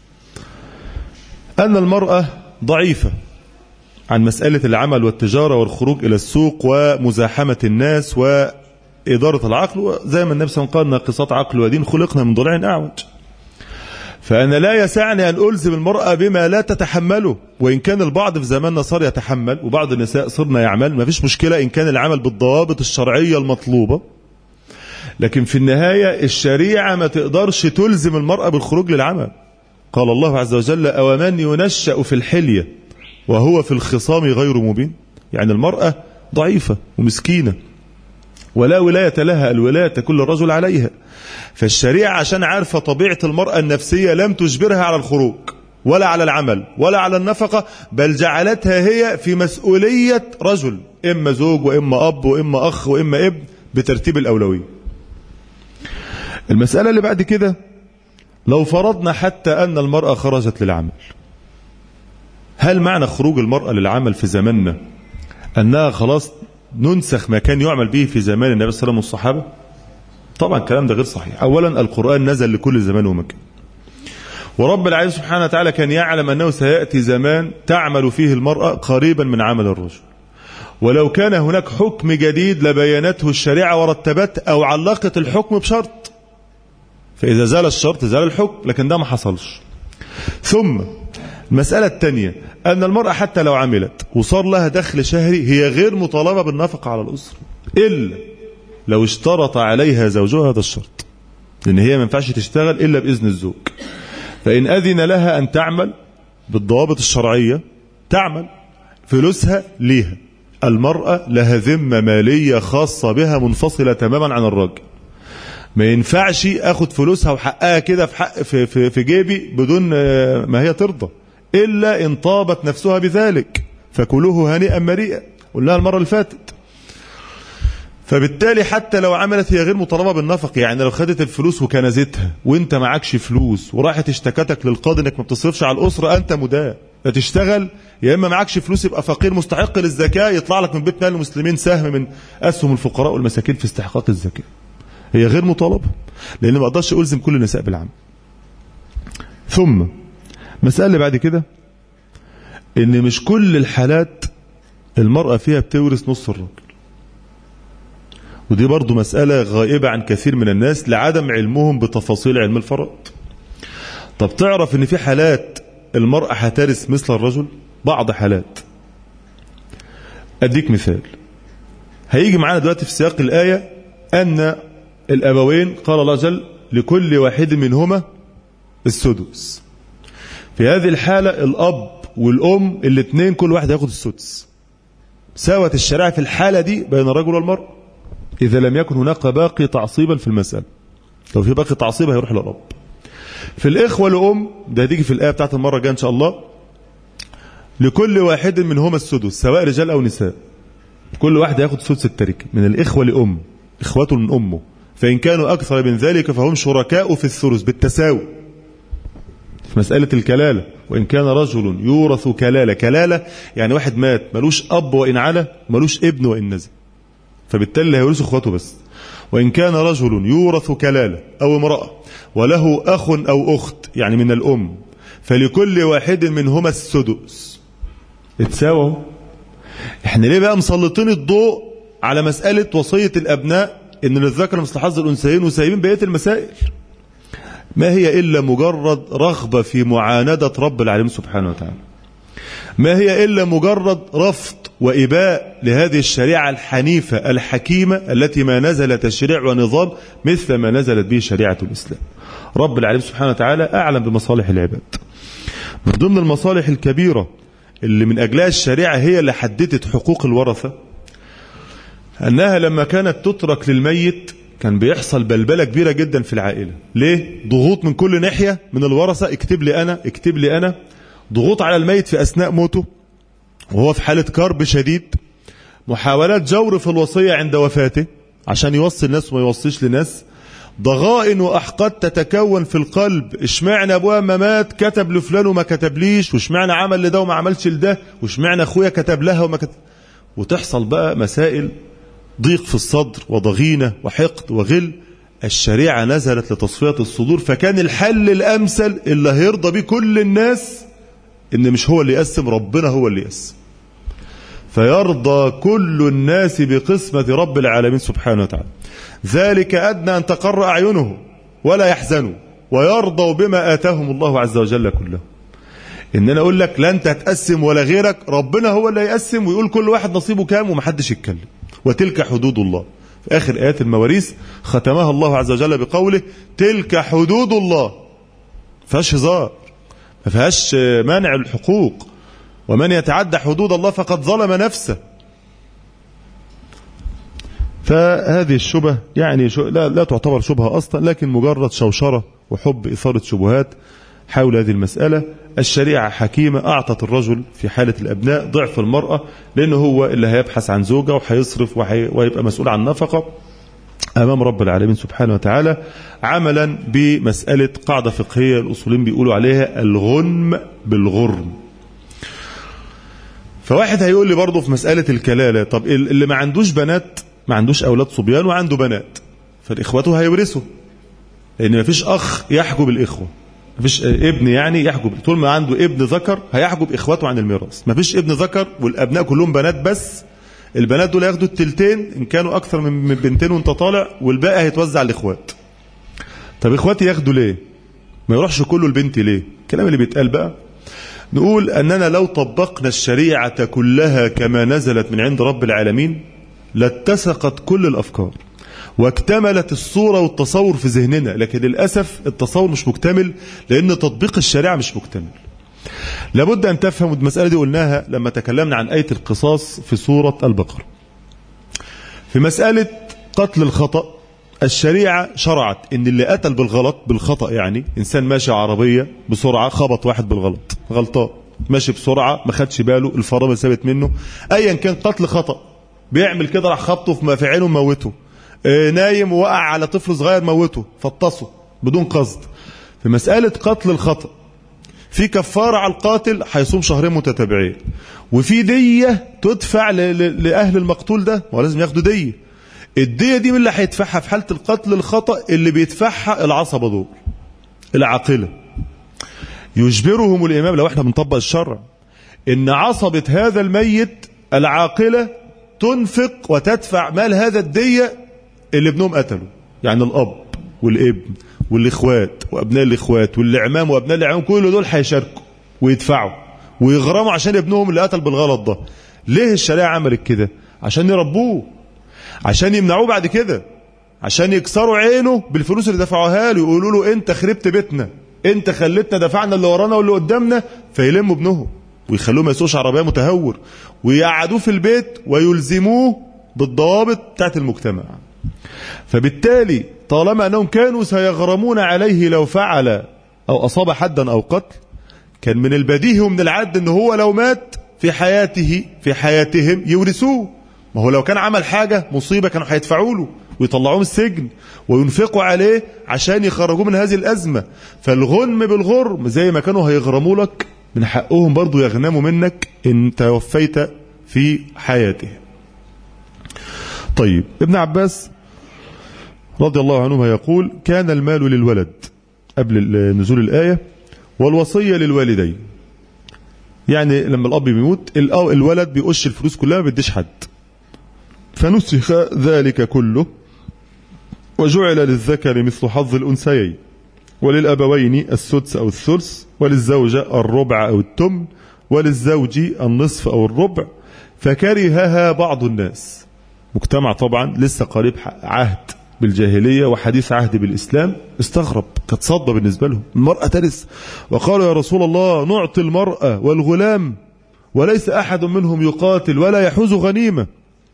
Speaker 1: أن المرأة ضعيفة عن مسألة العمل والتجارة والخروج إلى السوق ومزاحمة الناس وإدارة العقل. زي ما النبي صلى الله عليه وسلم قال ناقصات عقل ودين خلقنا من ضلع أعوج. فأنا لا يسعني أن ألزم المرأة بما لا تتحمله. وإن كان البعض في زماننا صار يتحمل وبعض النساء صرنا يعمل ما فيش مشكلة إن كان العمل بالضوابط الشرعية المطلوبة. لكن في النهاية الشريعة ما تقدرش تلزم المرأة بالخروج للعمل. قال الله عز وجل أومن ينشأ في الحلية وهو في الخصام غير مبين. يعني المرأة ضعيفة ومسكينة ولا ولاية لها، الولاية تكون الرجل عليها. فالشريعة عشان عارفة طبيعة المرأة النفسية لم تجبرها على الخروج ولا على العمل ولا على النفقة، بل جعلتها هي في مسؤولية رجل، إما زوج وإما أب وإما أخ وإما ابن بترتيب الأولوية. المسألة اللي بعد كده لو فرضنا حتى أن المرأة خرجت للعمل، هل معنى خروج المرأة للعمل في زماننا أنها خلاص ننسخ ما كان يعمل به في زمان النبي صلى الله عليه وسلم والصحابة؟ طبعا الكلام ده غير صحيح. أولا القرآن نزل لكل زمان ومكان، ورب العالمين سبحانه وتعالى كان يعلم أنه سيأتي زمان تعمل فيه المرأة قريبا من عمل الرجل، ولو كان هناك حكم جديد لبينته الشريعة ورتبت أو علقت الحكم بشرط، فإذا زال الشرط زال الحكم، لكن ده ما حصلش. ثم المسألة الثانية أن المرأة حتى لو عملت وصار لها دخل شهري هي غير مطالبة بالنفقة على الأسرة إلا لو اشترط عليها زوجها هذا الشرط، لأن هي ما ينفعش تشتغل إلا بإذن الزوج. فإن أذن لها أن تعمل بالضوابط الشرعية تعمل، فلوسها ليها. المرأة لها ذمة مالية خاصة بها منفصلة تماما عن الراجل. ما ينفعش أخذ فلوسها وحقها كده في حق في, في, في جيبي بدون ما هي ترضى، إلا إن طابت نفسها بذلك فكلوه هنيئا مريئا، قلناها المرة اللي فاتت. فبالتالي حتى لو عملت هي غير مطالبة بالنفق، يعني لو خدت الفلوس وكنزتها وانت معكش فلوس وراحت اشتكتك للقاضي انك ما بتصرفش على الأسرة، انت مدان. لا تشتغل، يا اما معكش فلوس يبقى فقير مستحق للزكاه، يطلع لك من بيت مال المسلمين سهم من اسهم الفقراء والمساكين في استحقاق الزكاه. هي غير مطالبه، لان ما اقدرش الزم كل النساء بالعمل. ثم مساله اللي بعد كده ان مش كل الحالات المراه فيها بتورث نص الرجل، ودي برضو مساله غائبه عن كثير من الناس لعدم علمهم بتفاصيل علم الفرائض. طب تعرف ان في حالات المرأة هترث مثل الرجل؟ بعض حالات. اديك مثال هيجي معانا دلوقتي في سياق الآية ان الابوين قال الله جل لكل واحد منهما السدس. في هذه الحالة الاب والام الاثنين كل واحد ياخد السدس. ساوت الشريعة في الحالة دي بين الرجل والمرأة اذا لم يكن هناك باقي تعصيبا في المسألة. لو في باقي تعصيب هيروح للاب. في الإخوة لأم ده هتيجي في الآية بتاعت المرة الجاية إن شاء الله، لكل واحد منهما السدس سواء رجال أو نساء، كل واحد ياخد سدس التركة من الإخوة لأم، إخوته من أمه، فإن كانوا أكثر من ذلك فهم شركاء في الثلث بالتساوي. في مسألة الكلالة، وإن كان رجل يورث كلالة، كلالة يعني واحد مات ملوش أب وإن علا، ملوش ابن وإن نزل، فبالتالي هيورث إخوته بس. وإن كان رجل يورث كلالة أو امرأة وله أخ أو أخت يعني من الأم، فلكل واحد منهما السدس. اتساووا. احنا ليه بقى مسلطين الضوء على مسألة وصية الأبناء إن للذكر مثل حظ الأنثيين وسايبين بقية المسائل؟ ما هي إلا مجرد رغبة في معاندة رب العالمين سبحانه وتعالى، ما هي إلا مجرد رفض وإباء لهذه الشريعة الحنيفة الحكيمة التي ما نزل تشريع ونظام مثل ما نزلت به شريعة الإسلام. رب العالمين سبحانه وتعالى أعلم بمصالح العباد. من ضمن المصالح الكبيرة اللي من أجلها الشريعة هي اللي حددت حقوق الورثة، أنها لما كانت تترك للميت كان بيحصل بلبلة كبيرة جدا في العائلة. ليه؟ ضغوط من كل ناحية من الورثة، اكتب لي أنا اكتب لي أنا، ضغوط على الميت في أثناء موته وهو في حالة كرب شديد، محاولات جور في الوصية عند وفاته عشان يوصي الناس وما يوصيش لناس، ضغائن وأحقاد تتكون في القلب، اشمعنى أبويا ما مات كتب لفلان وما كتبليش، واشمعنى عمل لده وما عملش لده، واشمعنى أخويا كتب لها وما كتب، وتحصل بقى مسائل ضيق في الصدر وضغينة وحقد وغل. الشريعة نزلت لتصفية الصدور، فكان الحل الأمثل اللي هيرضى بيه كل الناس إن مش هو اللي يقسم، ربنا هو اللي يقسم، فيرضى كل الناس بقسمة رب العالمين سبحانه وتعالى. ذلك أدنى أن تقر أعينهم ولا يحزنوا ويرضوا بما آتاهم الله عز وجل كله. إن أنا أقول لك لا أنت هتقسم ولا غيرك، ربنا هو اللي يقسم ويقول كل واحد نصيبه كام ومحدش يتكلم. وتلك حدود الله. في آخر آيات المواريث ختمها الله عز وجل بقوله تلك حدود الله، فيهاش هزار، ما فيهاش مانع الحقوق، ومن يتعدى حدود الله فقد ظلم نفسه. فهذه الشبهة يعني لا, لا تعتبر شبهة أصلا، لكن مجرد شوشرة وحب إثارة شبهات حول هذه المسألة. الشريعة حكيمة، أعطت الرجل في حالة الأبناء ضعف المرأة، لأنه هو اللي هيبحث عن زوجة وهيصرف وهيبقى مسؤول عن نفقة أمام رب العالمين سبحانه وتعالى، عملا بمسألة قاعدة فقهية الأصولين بيقولوا عليها الغنم بالغرم. فواحد هيقول لي برضه في مسألة الكلالة، طب اللي ما عندوش بنات، ما عندوش أولاد صبيان وعنده بنات، فالإخوته هيورثوا، لأن ما فيش أخ يحجب الإخوة، ما فيش ابن يعني يحجب، طول ما عنده ابن ذكر هيحجب إخوته عن الميراث. ما فيش ابن ذكر والأبناء كلهم بنات بس، البنات دول ياخدوا التلتين إن كانوا أكثر من بنتين وانت طالع، والباقي هيتوزع الإخوات. طب إخواتي ياخدوا ليه؟ ما يروحش كله البنت ليه؟ الكلام اللي بيتقال بقى، نقول أننا لو طبقنا الشريعة كلها كما نزلت من عند رب العالمين لاتسقت كل الأفكار واكتملت الصورة والتصور في ذهننا، لكن للأسف التصور مش مكتمل لأن تطبيق الشريعة مش مكتمل. لابد أن تفهم، المسألة دي قلناها لما تكلمنا عن آية القصاص في سورة البقرة. في مسألة قتل الخطأ الشريعة شرعت إن اللي قتل بالغلط، بالخطأ يعني إنسان ماشي عربية بسرعة خبط واحد بالغلط، غلطان ماشي بسرعة ما خدش باله، الفرامل ثابت منه، أيا كان قتل خطأ، بيعمل كده راح خبطه في عينه موته، اه نايم ووقع على طفل صغير موته، فطسه بدون قصد. في مسألة قتل الخطأ في كفارة على القاتل هيصوم شهرين متتابعين، وفي دية تدفع لأهل المقتول ده، ولازم ياخدوا دية. الدية دي من اللي هيدفعها في حالة القتل الخطأ؟ اللي بيدفعها العصبة دول، العاقلة. يجبرهم الإمام لو احنا بنطبق الشرع إن عصبة هذا الميت العاقلة تنفق وتدفع مال هذا الدية اللي ابنهم قتلوا، يعني الأب والابن والإخوات وأبناء الإخوات والعمام وأبناء العمام، كل دول هيشاركوا ويدفعوا ويغرموا عشان ابنهم اللي قتل بالغلط ده. ليه الشريعة عملت كده؟ عشان يربوه، عشان يمنعوه بعد كده، عشان يكسروا عينه بالفلوس اللي دفعوها له، يقولوا له انت خربت بيتنا، انت خلتنا دفعنا اللي ورانا واللي قدامنا، فيلموا ابنهم ويخلوه ما يسوقش عربيه متهور، ويقعدوه في البيت ويلزموه بالضوابط بتاعت المجتمع. فبالتالي طالما انهم كانوا سيغرمون عليه لو فعل او اصاب حدا او قتل، كان من البديهي ومن العدل ان هو لو مات في حياته في حياتهم يورثوه. ما هو لو كان عمل حاجه مصيبه كانوا هيدفعوا له ويطلعوه من السجن وينفقوا عليه عشان يخرجوه من هذه الازمه. فالغنم بالغرم زي ما كانوا هيغرموا لك، من حقهم برضو يغنموا منك ان توفيت في حياته. طيب، ابن عباس رضي الله عنهما يقول: كان المال للولد قبل نزول الآية، والوصية للوالدين. يعني لما الأب بيموت الولد بيقش الفلوس كلها، ما بيديش حد، فنسخ ذلك كله وجعل للذكر مثل حظ الأنثيين، وللأبوين السدس أو الثلث، وللزوجة الربع أو التمن، وللزوج النصف أو الربع، فكرهها بعض الناس. مجتمع طبعا لسه قريب عهد بالجاهلية وحديث عهد بالإسلام، استغرب، كانت صدمة بالنسبة لهم، المرأة ترث، وقالوا يا رسول الله نعطي المرأة والغلام وليس أحد منهم يقاتل ولا يحوز غنيمة،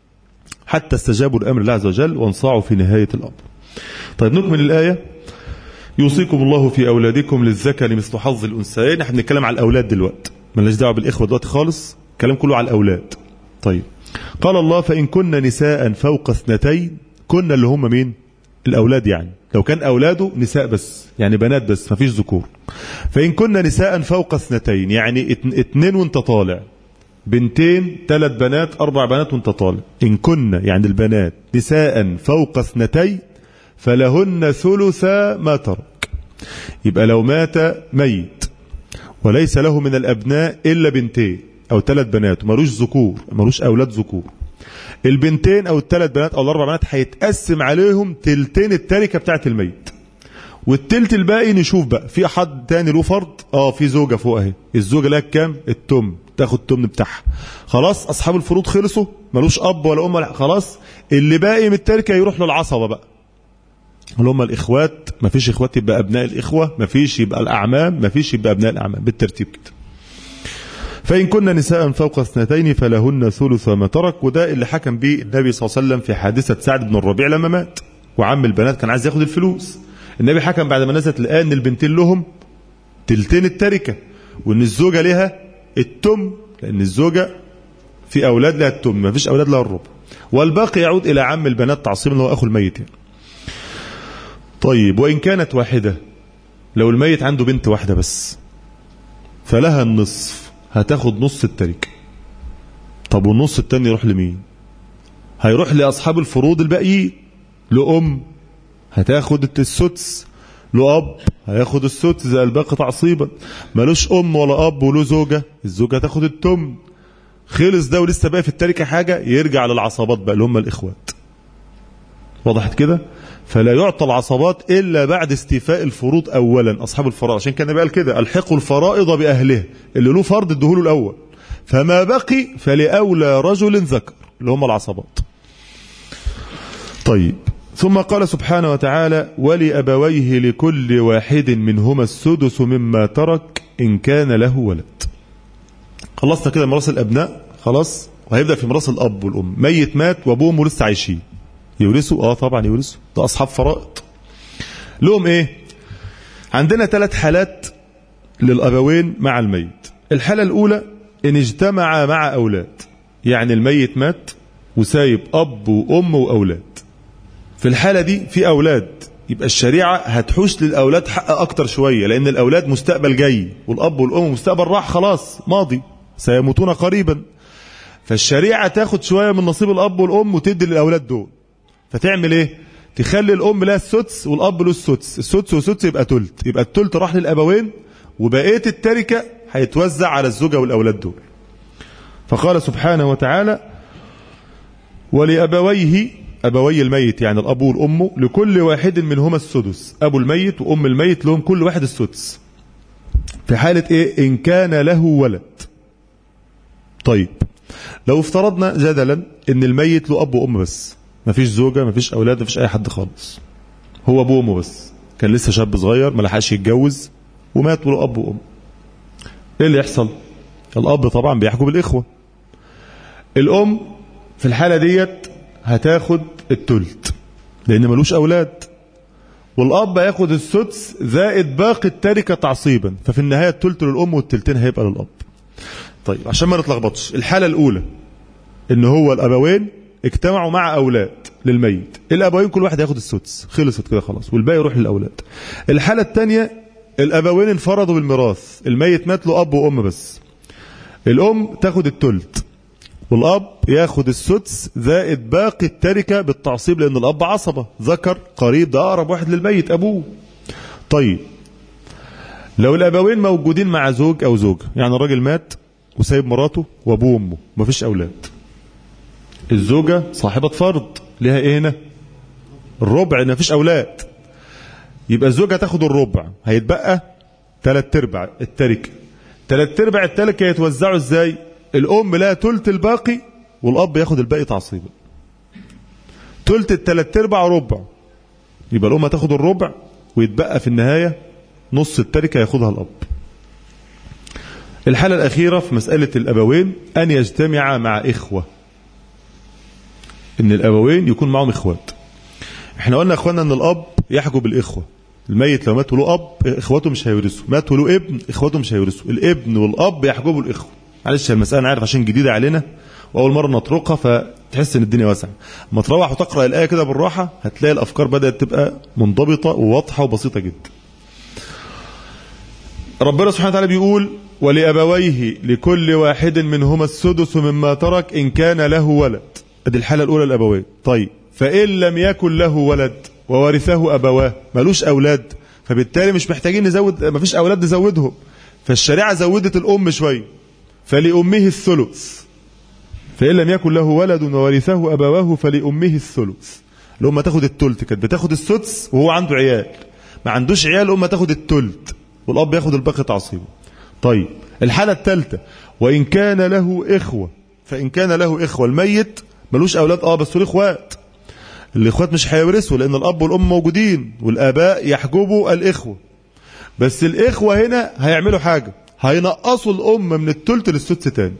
Speaker 1: حتى استجابوا لأمر الله عز وجل وانصاعوا في نهاية الأمر. طيب، نكمل الآية: يوصيكم الله في أولادكم للذكر مثل حظ الأنثيين. احنا بنتكلم على الأولاد دلوقتي، مالناش دعوة بالإخوة دلوقتي خالص، الكلام كله على الأولاد. طيب، قال الله: فإن كن نساء فوق اثنتين. كن اللي هم مين؟ الأولاد، يعني لو كان أولاده نساء بس، يعني بنات بس، مفيش ذكور. فإن كن نساء فوق اثنتين، يعني اتنين وانت طالع، بنتين، ثلاث بنات، أربع بنات وانت طالع. إن كن يعني البنات نساء فوق اثنتين فلهن ثلث ما ترك. يبقى لو مات ميت وليس له من الأبناء إلا بنتين أو ثلاث بنات ومالوش ذكور، مالوش أولاد ذكور، البنتين أو الثلاث بنات أو الأربع بنات هيتقسم عليهم تلتين التركة بتاعت الميت، والتلت الباقي نشوف بقى في حد تاني له فرض. اه في زوجة فوق اهي، الزوجة لها كام؟ التمن، تاخد التمن بتاعها. خلاص أصحاب الفروض خلصوا، مالوش أب ولا أم ولا خلاص، اللي باقي من التركة يروح للعصبة بقى، اللي هم الإخوات. مفيش إخوات يبقى أبناء الإخوة، مفيش يبقى الأعمام، مفيش يبقى أبناء الأعمام، بالترتيب كده. فإن كنا نساء فوق اثنتين فلهن ثلث ما ترك. وده اللي حكم به النبي صلى الله عليه وسلم في حادثة سعد بن الربيع لما مات وعم البنات كان عايز ياخد الفلوس. النبي حكم بعد ما نزلت الآية ان البنتين لهم تلتين التركة، وان الزوجة لها التم، لأن الزوجة في أولاد لها التم، ما فيش أولاد لها الربع، والباقي يعود إلى عم البنات تعصيبا هو أخو الميت يعني. طيب، وإن كانت واحدة، لو الميت عنده بنت واحدة بس فلها النصف، هتاخد نص التركة. طب والنص التاني يروح لمين؟ هيروح لأصحاب الفروض الباقيين. لأم هتاخد السدس، لأب هياخد السدس زي الباقي تعصيبا، مالوش أم ولا أب وله زوجة، الزوجة هتاخد التمن. خلص ده ولسه باقي في التركة حاجة، يرجع للعصبات بقى اللي هم الإخوات. وضحت كده؟ فلا يعطى العصبات إلا بعد استيفاء الفروض أولا، أصحاب الفرائض. عشان كان بقى كده: الحقوا الفرائض بأهلها، اللي له فرض ادهوله الأول، فما بقي فلأولى رجل ذكر، اللي هم العصبات. طيب، ثم قال سبحانه وتعالى: ولأبويه لكل واحد منهما السدس مما ترك إن كان له ولد. خلصنا كده ميراث الأبناء، خلاص، وهيبدأ في ميراث الأب والأم. ميت مات وأبوهم لسه عايشين، يورثوا؟ اه طبعا يورثوا، ده أصحاب فرائض. لهم ايه؟ عندنا ثلاث حالات للأبوين مع الميت. الحالة الأولى إن اجتمع مع أولاد، يعني الميت مات وسايب أب وأم وأولاد. في الحالة دي في أولاد يبقى الشريعة هتحوش للأولاد حق أكتر شوية، لأن الأولاد مستقبل جاي، والأب والأم مستقبل راح خلاص ماضي، سيموتون قريبا. فالشريعة تاخد شوية من نصيب الأب والأم وتدي للأولاد دول. فتعمل إيه؟ تخلي الأم لها السدس والأب له السدس، السدس والسدس يبقى تلت، يبقى التلت راح للأبوين، وبقية التركة هيتوزع على الزوجة والأولاد دول. فقال سبحانه وتعالى: ولأبويه، أبوي الميت يعني الأب والأم، لكل واحد منهما السدس، أبو الميت وأم الميت لهم كل واحد السدس. في حالة إيه؟ إن كان له ولد. طيب لو افترضنا جدلا إن الميت له أب وأم بس، مفيش زوجة مفيش أولاد مفيش أي حد خالص، هو أبوه وأمه بس، كان لسه شاب صغير ما لحقش يتجوز ومات له أب وأم، إيه اللي يحصل؟ الأب طبعا بيحجب الإخوة. الأم في الحالة ديت هتاخد التلت لأن ملوش أولاد، والأب هياخد السدس زائد باقي التركة تعصيبا، ففي النهاية التلت للأم والتلتين هيبقى للأب. طيب عشان ما نتلخبطش، الحالة الأولى إن هو الأبوين اجتمعوا مع أولاد للميت، الأبوين كل واحد ياخد السدس، خلصت كده خلاص، والباقي يروح للأولاد. الحالة الثانية الأبوين انفرضوا بالميراث، الميت مات له أب وأم بس، الأم تاخد التلت والأب ياخد السدس زائد باقي التركة بالتعصيب، لأن الأب عصبة ذكر قريب، ده أقرب واحد للميت أبوه. طيب لو الأبوين موجودين مع زوج أو زوجة، يعني الراجل مات وسايب مراته وأبوه وأمه مفيش أولاد، الزوجة صاحبة فرض لها إيه هنا؟ الربع، إن مفيش أولاد، يبقى الزوجة تاخد الربع، هيتبقى ثلاث ارباع التركة. ثلاث ارباع التركة يتوزعوا ازاي؟ الأم لها تلت الباقي والأب ياخد الباقي تعصيبا. تلت الثلاث ارباع ربع، يبقى الأم تاخد الربع ويتبقى في النهاية نص التركة ياخدها الأب. الحالة الأخيرة في مسألة الأبوين أن يجتمع مع إخوة، إن الأبوين يكون معهم إخوات. احنا قلنا أخوانا أن الأب يحجب الإخوة، الميت لو مات له أب إخواته مش هيورثوا، مات له ابن إخواته مش هيورثوا، الابن والأب يحجبوا الإخوة. معلش المسألة أنا عارف عشان جديدة علينا وأول مرة نطرقها فتحس إن الدنيا واسعة، اما تروح وتقرأ الآية كده بالراحة هتلاقي الأفكار بدأت تبقى منضبطة وواضحة وبسيطة جدا. ربنا سبحانه وتعالى بيقول: ولأبويه لكل واحد منهما السدس مما ترك إن كان له ولد. ادي الحالة الأولى الأبوين. طيب فإن لم يكن له ولد وورثه أبواه، ملوش أولاد، فبالتالي مش محتاجين نزود، مفيش أولاد نزودهم، فالشريعة زودت الأم شوية، فلأمه الثلث. فإن لم يكن له ولد وورثه أبواه فلأمه الثلث. الأم تاخد التلت، كانت بتاخد السدس وهو عنده عيال، ما عندوش عيال الأم تاخد التلت والأب ياخد الباقي تعصيبه. طيب الحالة الثالثة: وإن كان له إخوة، فإن كان له إخوة، الميت ملوش أولاد اه بس له إخوات، الإخوات مش هيورثوا لأن الأب والأم موجودين، والآباء يحجبوا الإخوة، بس الإخوة هنا هيعملوا حاجة، هينقصوا الأم من التلت للسدس تاني.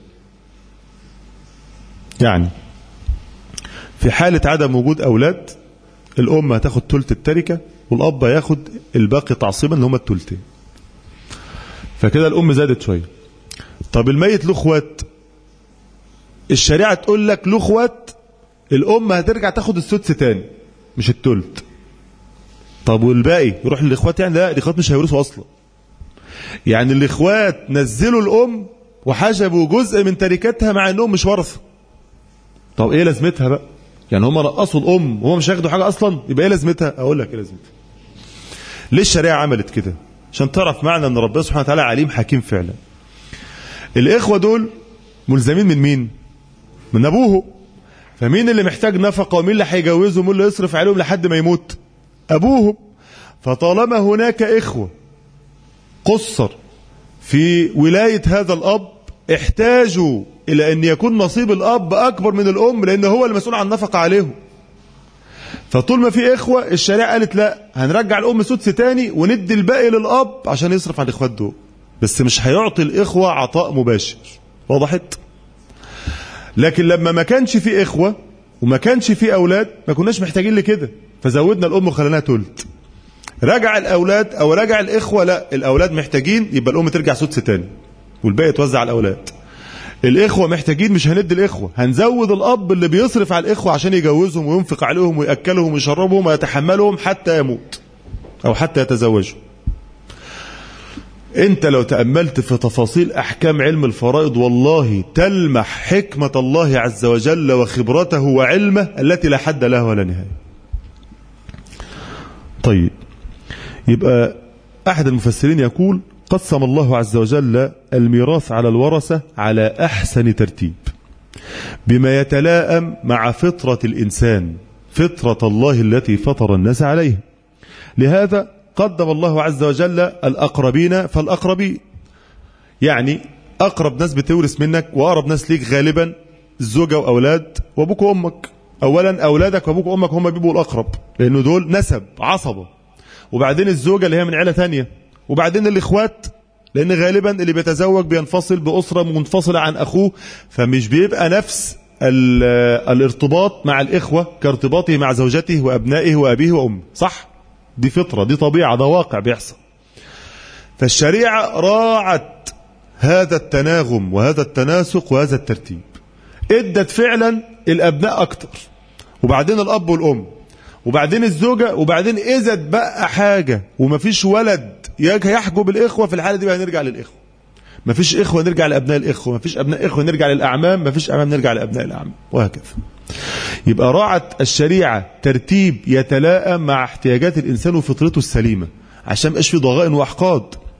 Speaker 1: يعني في حالة عدم وجود أولاد الأم هتاخد تلت التركة والأب هياخد الباقي تعصيبا اللي هم التلتين، فكده الأم زادت شوية. طب الميت له اخوات، الشريعة تقول لك له اخوات، الأم هترجع تاخد السدس تاني مش التلت. طب والباقي يروح للإخوات؟ يعني لا، الإخوات مش هيورثوا أصلا، يعني الإخوات نزلوا الأم وحجبوا جزء من تركتها مع أنهم مش ورثة. طب إيه لازمتها بقى؟ يعني هم نقصوا الأم وهم مش هياخدوا حاجة أصلا، يبقى إيه لازمتها؟ أقول لك إيه لازمتها. ليه الشريعة عملت كده؟ عشان تعرف معنى أن ربنا سبحانه وتعالى عليم حكيم فعلا. الإخوة دول ملزمين من مين؟ من أبوه، فمين اللي محتاج نفقة ومين اللي هيجوزهم ومين اللي يصرف عليهم لحد ما يموت؟ أبوهم. فطالما هناك إخوة قصر في ولاية هذا الأب احتاجوا إلى أن يكون نصيب الأب أكبر من الأم، لأن هو المسؤول عن النفقة عليهم. فطول ما في إخوة الشريعة قالت لا، هنرجع الأم سدس تاني وندي الباقي للأب عشان يصرف على الإخوات دول، بس مش هيعطي الإخوة عطاء مباشر. وضحت؟ لكن لما ما كانش في إخوة وما كانش في أولاد ما كناش محتاجين لكده، فزودنا الأم وخليناها تلت. رجع الأولاد أو رجع الإخوة، لا الأولاد محتاجين، يبقى الأم ترجع سدس تاني والباقي يتوزع على الأولاد. الإخوة محتاجين، مش هندي الإخوة، هنزود الأب اللي بيصرف على الإخوة عشان يجوزهم وينفق عليهم ويأكلهم ويشربهم ويتحملهم حتى يموت أو حتى يتزوجوا. أنت لو تأملت في تفاصيل أحكام علم الفرائض والله تلمح حكمة الله عز وجل وخبرته وعلمه التي لا حد لها ولا نهاية. طيب، يبقى أحد المفسرين يقول: قسم الله عز وجل الميراث على الورثة على أحسن ترتيب بما يتلائم مع فطرة الإنسان، فطرة الله التي فطر الناس عليها. لهذا قدم الله عز وجل الأقربين فالأقربين، يعني أقرب ناس بتورث منك وأقرب ناس ليك غالبا الزوجة وأولاد وأبوك وأمك. أولا أولادك وأبوك وأمك هم بيبقوا الأقرب لأنه دول نسب عصبة، وبعدين الزوجة اللي هي من عيلة ثانية، وبعدين الإخوات لأن غالبا اللي بيتزوج بينفصل بأسرة منفصلة عن أخوه، فمش بيبقى نفس الارتباط مع الإخوة كارتباطه مع زوجته وأبنائه وأبيه وأمه. صح؟ دي فطرة، دي طبيعة، ده واقع بيحصل. فالشريعة راعت هذا التناغم وهذا التناسق وهذا الترتيب، ادت فعلا الأبناء أكتر، وبعدين الأب والأم، وبعدين الزوجة، وبعدين إذا بقى حاجة ومفيش ولد يحجب الإخوة، في الحالة دي بقى نرجع للإخوة. مفيش إخوة نرجع لأبناء الإخوة، مفيش أبناء إخوة نرجع للأعمام، مفيش أعمام نرجع لأبناء الأعمام، وهكذا. يبقى راعت الشريعة ترتيب يتلائم مع احتياجات الإنسان وفطرته السليمة عشان مبقاش في ضغائن وأحقاد.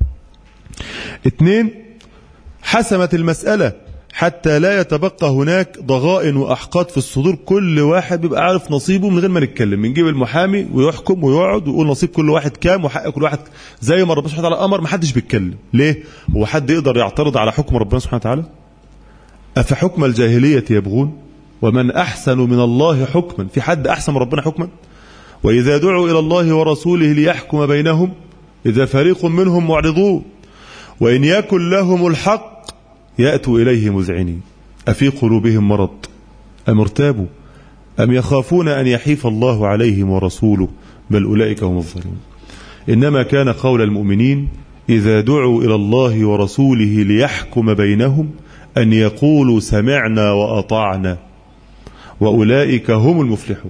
Speaker 1: اثنين، حسمت المسألة حتى لا يتبقى هناك ضغائن وأحقاد في الصدور، كل واحد بيبقى عارف نصيبه من غير ما نتكلم، بنجيب المحامي ويحكم ويقعد ويقول نصيب كل واحد كام وحق كل واحد زي ما ربنا سبحانه وتعالى أمر. ما حدش بيتكلم. ليه؟ هو حد يقدر يعترض على حكم ربنا سبحانه وتعالى؟ أفحكم الجاهلية يبغون ومن أحسن من الله حكما؟ في حد أحسن من ربنا حكما؟ وإذا دعوا إلى الله ورسوله ليحكم بينهم إذا فريق منهم معرضون وإن يكن لهم الحق يأتوا إليه مذعنين أفي قلوبهم مرض أم ارتابوا أم يخافون أن يحيف الله عليهم ورسوله بل أولئك هم الظالمون. إنما كان قول المؤمنين إذا دعوا إلى الله ورسوله ليحكم بينهم أن يقولوا سمعنا وأطعنا وأولئك هم المفلحون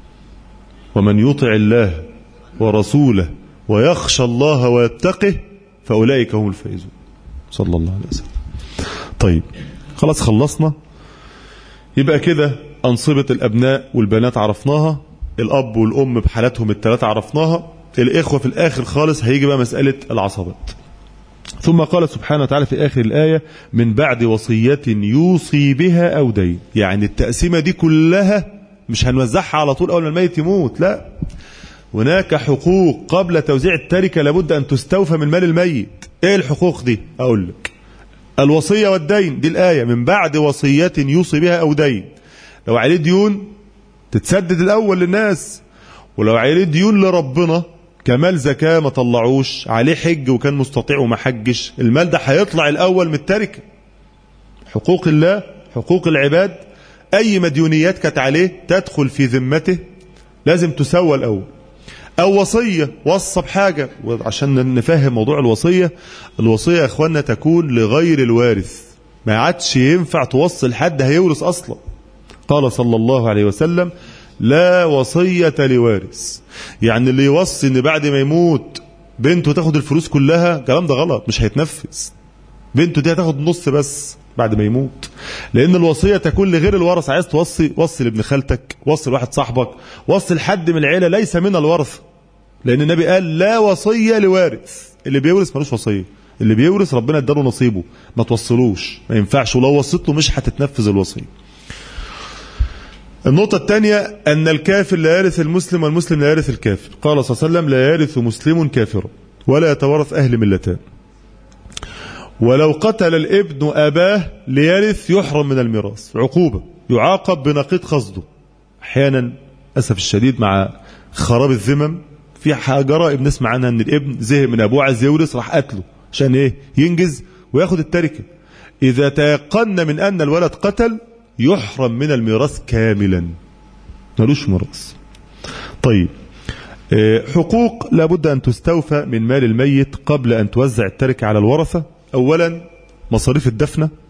Speaker 1: ومن يطع الله ورسوله ويخشى الله ويتقه فأولئك هم الفائزون. صلى الله عليه وسلم. طيب، خلاص خلصنا. يبقى كده أنصبة الأبناء والبنات عرفناها، الأب والأم بحالاتهم الثلاثة عرفناها، الإخوة في الآخر خالص هيجي بقى مسألة العصبات. ثم قال سبحانه وتعالى في آخر الآية من بعد وصية يوصي بها أو دين. يعني التقسيمة دي كلها مش هنوزعها على طول أول ما الميت يموت، لا، هناك حقوق قبل توزيع التركة لابد أن تستوفى من مال الميت. إيه الحقوق دي؟ أقول لك: الوصية والدين، دي الآية من بعد وصية يوصي بها أو دين. لو عليه ديون تتسدد الأول للناس، ولو عليه ديون لربنا كمال زكاة ما طلعوش، عليه حج وكان مستطيع وما حجش، المال ده هيطلع الأول من التركة. حقوق الله، حقوق العباد، أي مديونيات كانت عليه تدخل في ذمته لازم تسوى الأول. أو وصية وصى بحاجة، وعشان نفهم موضوع الوصية، الوصية يا أخوانا تكون لغير الوارث، ما عادش ينفع توصي لحد هيورث أصلا. قال صلى الله عليه وسلم لا وصية لوارث، يعني اللي يوصي ان بعد ما يموت بنته تاخد الفلوس كلها، الكلام ده غلط، مش هيتنفذ. بنته دي هتاخد نص بس بعد ما يموت، لان الوصية تكون لغير الورث. عايز توصي وصي لابن خالتك، وصي لواحد صاحبك، وصي لحد من العيلة ليس من الورث، لان النبي قال لا وصية لوارث. اللي بيورث ملوش وصية، اللي بيورث ربنا اداله نصيبه، ما توصلوش، ما ينفعش، ولو وصيت له مش هتتنفذ الوصية. النقطة الثانية أن الكافر لا يرث المسلم والمسلم لا يرث الكافر. قال صلى الله عليه وسلم لا يرث مسلم كافرا ولا يتورث أهل ملتان. ولو قتل الابن أباه ليرث يحرم من الميراث، عقوبة، يعاقب بنقيض قصده. أحيانا أسف الشديد مع خراب الذمم في جرائم نسمع عنها أن الابن زهق من أبوه عايز يورث راح قتله عشان إيه؟ ينجز وياخد التركة. إذا تيقن من أن الولد قتل يحرم من الميراث كاملا، ملوش ميراث. طيب، حقوق لابد أن تستوفى من مال الميت قبل أن توزع التركة على الورثة. أولا مصاريف الدفنة،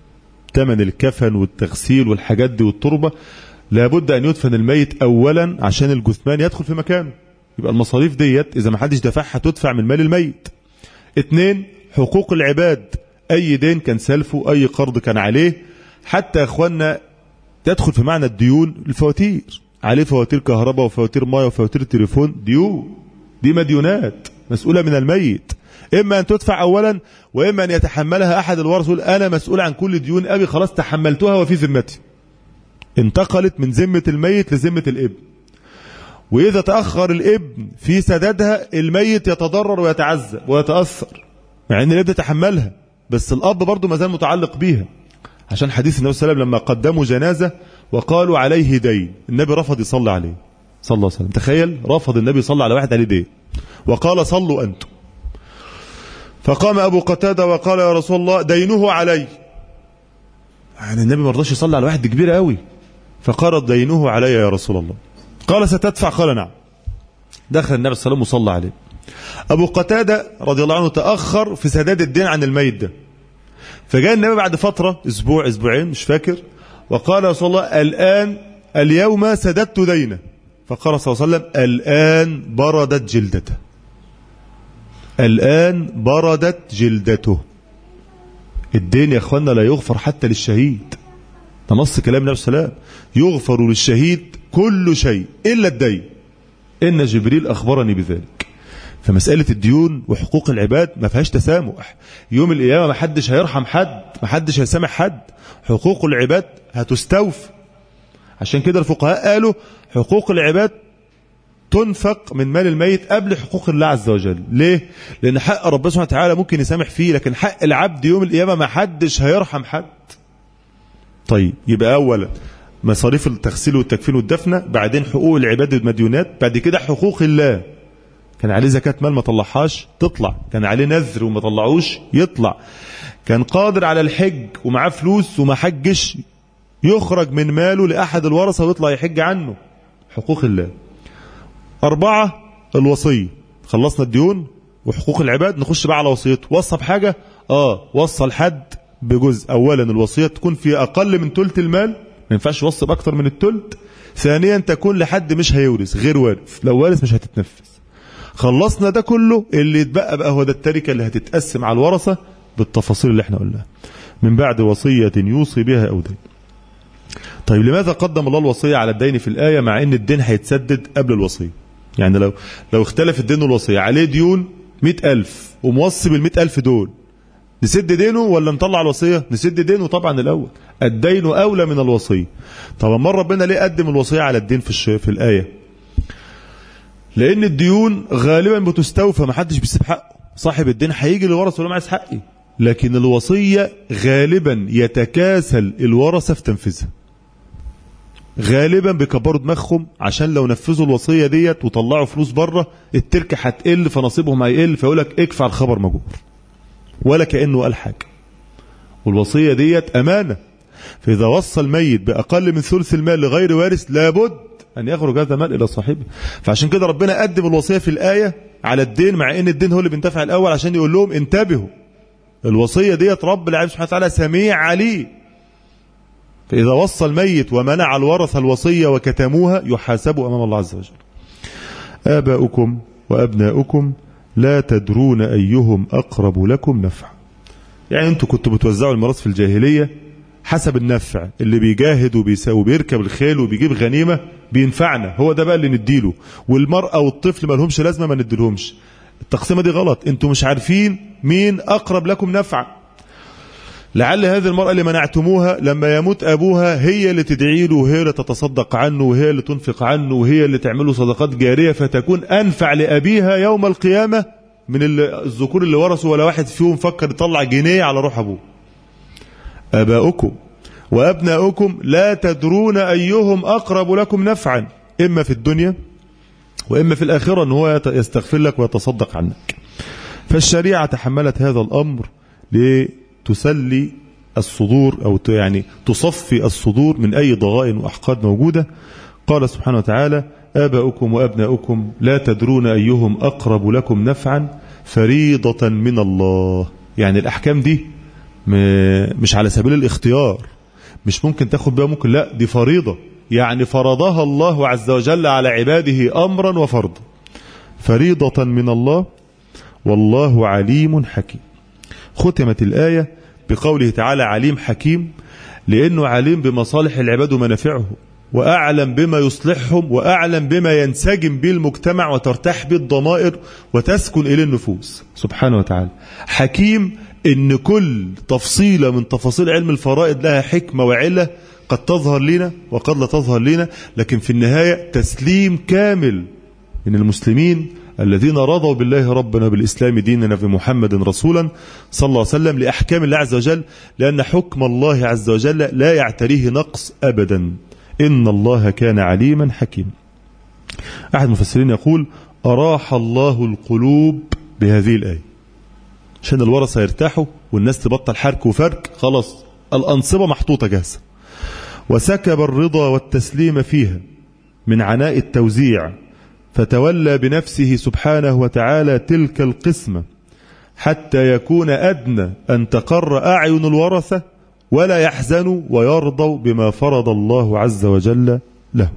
Speaker 1: ثمن الكفن والتغسيل والحاجات دي والتربة، لابد أن يدفن الميت أولا عشان الجثمان يدخل في مكانه، يبقى المصاريف ديت إذا ما حدش دفعها تدفع من مال الميت. اتنين، حقوق العباد، أي دين كان سلفه، أي قرض كان عليه، حتى أخواننا تدخل في معنى الديون، الفواتير عليه، فواتير كهرباء وفواتير ماء وفواتير تليفون، ديون، دي مديونات مسؤولة من الميت، إما أن تدفع أولا وإما أن يتحملها أحد الورثة يقول أنا مسؤول عن كل ديون أبي، خلاص تحملتها وفي ذمتي، انتقلت من ذمة الميت لذمة الابن. وإذا تأخر الابن في سدادها الميت يتضرر ويتعذب ويتأثر، مع أن الابن تحملها بس الأب برضه ما زال متعلق بيها، عشان حديث النبي صلى الله عليه وسلم لما قدموا جنازة وقالوا عليه دين، النبي رفض يصلي عليه صلى الله عليه وسلم. تخيل، رفض النبي يصلي على واحد عليه دين وقال صلوا أنتم. فقام أبو قتادة وقال يا رسول الله دينه علي، يعني النبي ما رضاش يصلي على واحد كبير قوي، فقال دينه علي يا رسول الله. قال ستدفع؟ قال نعم. دخل النبي صلى الله عليه وسلم وصلى عليه. أبو قتادة رضي الله عنه تأخر في سداد الدين عن الميت ده، فجاء النبي بعد فترة أسبوع أسبوعين مش فاكر، وقال يا رسول الله الآن اليوم سددت دينه، فقال صلى الله عليه وسلم الآن بردت جلدته، الآن بردت جلدته. الدين يا أخوانا لا يغفر حتى للشهيد، ده نص كلام النبي صلى الله عليه وسلم، يغفر للشهيد كل شيء إلا الدين، إن جبريل أخبرني بذلك. فمسألة الديون وحقوق العباد ما فيهاش تسامح، يوم القيامة ما حدش هيرحم حد، ما حدش هيسامح حد، حقوق العباد هتستوفى. عشان كده الفقهاء قالوا حقوق العباد تنفق من مال الميت قبل حقوق الله عز وجل. ليه؟ لأن حق ربنا سبحانه وتعالى ممكن يسامح فيه، لكن حق العبد يوم القيامة ما حدش هيرحم حد. طيب يبقى أولا مصاريف التغسيل والتكفين والدفنة، بعدين حقوق العباد والمديونات، بعد كده حقوق الله، كان عليه زكاة مال ما طلعهاش تطلع، كان عليه نذر وما طلعوش يطلع، كان قادر على الحج ومعاه فلوس وما حجش يخرج من ماله لأحد الورثة ويطلع يحج عنه، حقوق الله. أربعة الوصية، خلصنا الديون وحقوق العباد، نخش بقى على وصيته. وصى بحاجة؟ آه وصى الحد بجزء. أولا الوصية تكون في أقل من ثلث المال، ما ينفعش يوصي بأكتر من الثلث. ثانيا تكون لحد مش هيورث، غير وارث، لو وارث مش هتتنفذ. خلصنا ده كله، اللي يتبقى بقى هو ده التركة اللي هتتقسم على الورثة بالتفاصيل اللي احنا قلناها، من بعد وصية يوصي بها أو دين. طيب لماذا قدم الله الوصية على الدين في الآية مع ان الدين هيتسدد قبل الوصية؟ يعني لو لو اختلف الدين والوصية، عليه ديون مئة ألف وموصي بالمئة ألف دول، نسد دينه ولا نطلع الوصية؟ نسد دينه طبعا الأول، الدين أولى من الوصية. طبعا مرة ربنا ليه قدم الوصية على الدين في في الآية؟ لأن الديون غالبا بتستوفى، ما حدش بيسيب حقه، صاحب الدين هيجي للورثة ولا عايز حقي، لكن الوصية غالبا يتكاسل الورثة في تنفيذها، غالبا بيكبروا دماغهم عشان لو نفذوا الوصية ديت وطلعوا فلوس بره التركة هتقل فنصيبهم هيقل، فيقولك اكفى على الخبر مجور ولا كأنه قال حاجة. والوصية ديت أمانة، فإذا وصى الميت بأقل من ثلث المال لغير وارث لابد أن يخرج هذا المال إلى صاحبه. فعشان كده ربنا قدم الوصية في الآية على الدين، مع أن الدين هو اللي بينتفع الأول، عشان يقول لهم انتبهوا، الوصية ديت رب العالمين سبحانه وتعالى سميع عليه، فإذا وصى الميت ومنع الورثة الوصية وكتموها يحاسبوا أمام الله عز وجل. آباؤكم وأبناؤكم لا تدرون أيهم أقرب لكم نفعا. يعني أنتوا كنتوا بتوزعوا الميراث في الجاهلية حسب النفع، اللي بيجاهد وبيركب الخيل وبيجيب غنيمة بينفعنا، هو ده بقى اللي نديله، والمرأة والطفل ما لهمش لازمة ما نديلهمش. التقسيمة دي غلط، أنتوا مش عارفين مين أقرب لكم نفعا. لعل هذه المرأة اللي منعتموها لما يموت أبوها هي اللي تدعي له وهي اللي تتصدق عنه وهي اللي تنفق عنه وهي اللي تعمله صدقات جارية، فتكون أنفع لأبيها يوم القيامة من الذكور اللي ورثوا ولا واحد فيهم فكر يطلع جنيه على روح أبوه. آباؤكم وأبناؤكم لا تدرون أيهم أقرب لكم نفعا، إما في الدنيا وإما في الآخرة أن هو يستغفر لك ويتصدق عنك. فالشريعة تحملت هذا الأمر لتسلي الصدور أو يعني تصفي الصدور من أي ضغائن وأحقاد موجودة. قال سبحانه وتعالى آباؤكم وأبناؤكم لا تدرون أيهم أقرب لكم نفعا فريضة من الله. يعني الأحكام دي مش على سبيل الاختيار، مش ممكن تاخد بها ممكن، لا دي فريضة، يعني فرضها الله عز وجل على عباده أمرا وفرضا، فريضة من الله والله عليم حكيم. ختمت الآية بقوله تعالى عليم حكيم، لأنه عليم بمصالح العباد ومنافعه، وأعلم بما يصلحهم، وأعلم بما ينسجم به المجتمع وترتاح به الضمائر وتسكن إليه النفوس سبحانه وتعالى. حكيم إن كل تفصيلة من تفاصيل علم الفرائض لها حكمة وعلة قد تظهر لنا وقد لا تظهر لنا، لكن في النهاية تسليم كامل من المسلمين الذين رضوا بالله ربنا بالإسلام ديننا في محمد رسولا صلى الله عليه وسلم لأحكام الله عز وجل، لأن حكم الله عز وجل لا يعتريه نقص أبدا، إن الله كان عليما حكيما. أحد المفسرين يقول أراح الله القلوب بهذه الآية عشان الورثة يرتاحوا والناس تبطل حرك وفرك، خلاص الأنصبة محطوطة جاهزة، وسكب الرضا والتسليم فيها من عناء التوزيع، فتولى بنفسه سبحانه وتعالى تلك القسمة حتى يكون أدنى أن تقر أعين الورثة ولا يحزنوا ويرضوا بما فرض الله عز وجل له.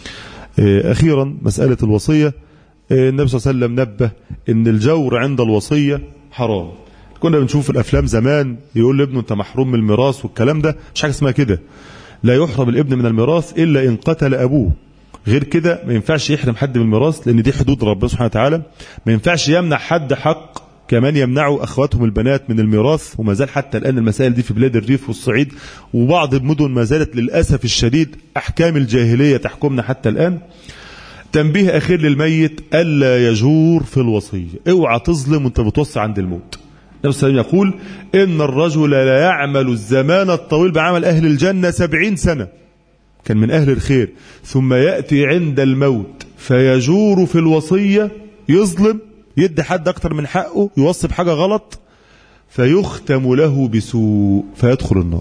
Speaker 1: أخيرا مسألة الوصية، النبي صلى الله عليه وسلم نبه إن الجور عند الوصية حرام. كنا بنشوف في الأفلام زمان يقول لابنه أنت محروم من الميراث والكلام ده، مش حاجة اسمها كده، لا يحرم الابن من الميراث إلا إن قتل أبوه، غير كده ما ينفعش يحرم حد من الميراث لأن دي حدود ربنا سبحانه وتعالى. ما ينفعش يمنع حد حق كمان يمنعوا أخواتهم البنات من الميراث، وما زال حتى الآن المسائل دي في بلاد الريف والصعيد وبعض المدن ما زالت للأسف الشديد أحكام الجاهلية تحكمنا حتى الآن. تنبيه أخير للميت ألا يجور في الوصية، اوعى تظلم وانت بتوصي عند الموت. النبي صلى الله عليه وسلم يقول إن الرجل لا يعمل الزمان الطويل بعمل أهل الجنة سبعين سنة، كان من أهل الخير، ثم يأتي عند الموت فيجور في الوصية، يظلم، يدي حد أكتر من حقه، يوصي بحاجة غلط، فيختم له بسوء فيدخل النار.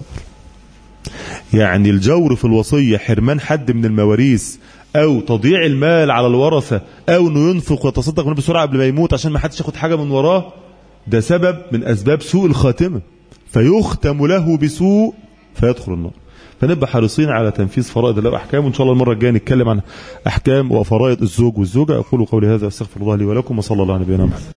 Speaker 1: يعني الجور في الوصية، حرمان حد من المواريث أو تضييع المال على الورثة أو أنه ينفق ويتصدق بسرعة قبل ما يموت عشان ما حدش ياخد حاجة من وراه، ده سبب من أسباب سوء الخاتمة، فيختم له بسوء فيدخل النار. فنبقى حريصين على تنفيذ فرائض الله وأحكامه. وإن شاء الله المرة الجاية نتكلم عن أحكام وفرائض الزوج والزوجة. أقول قولي هذا أستغفر الله لي ولكم، وصلى الله على نبينا محمد.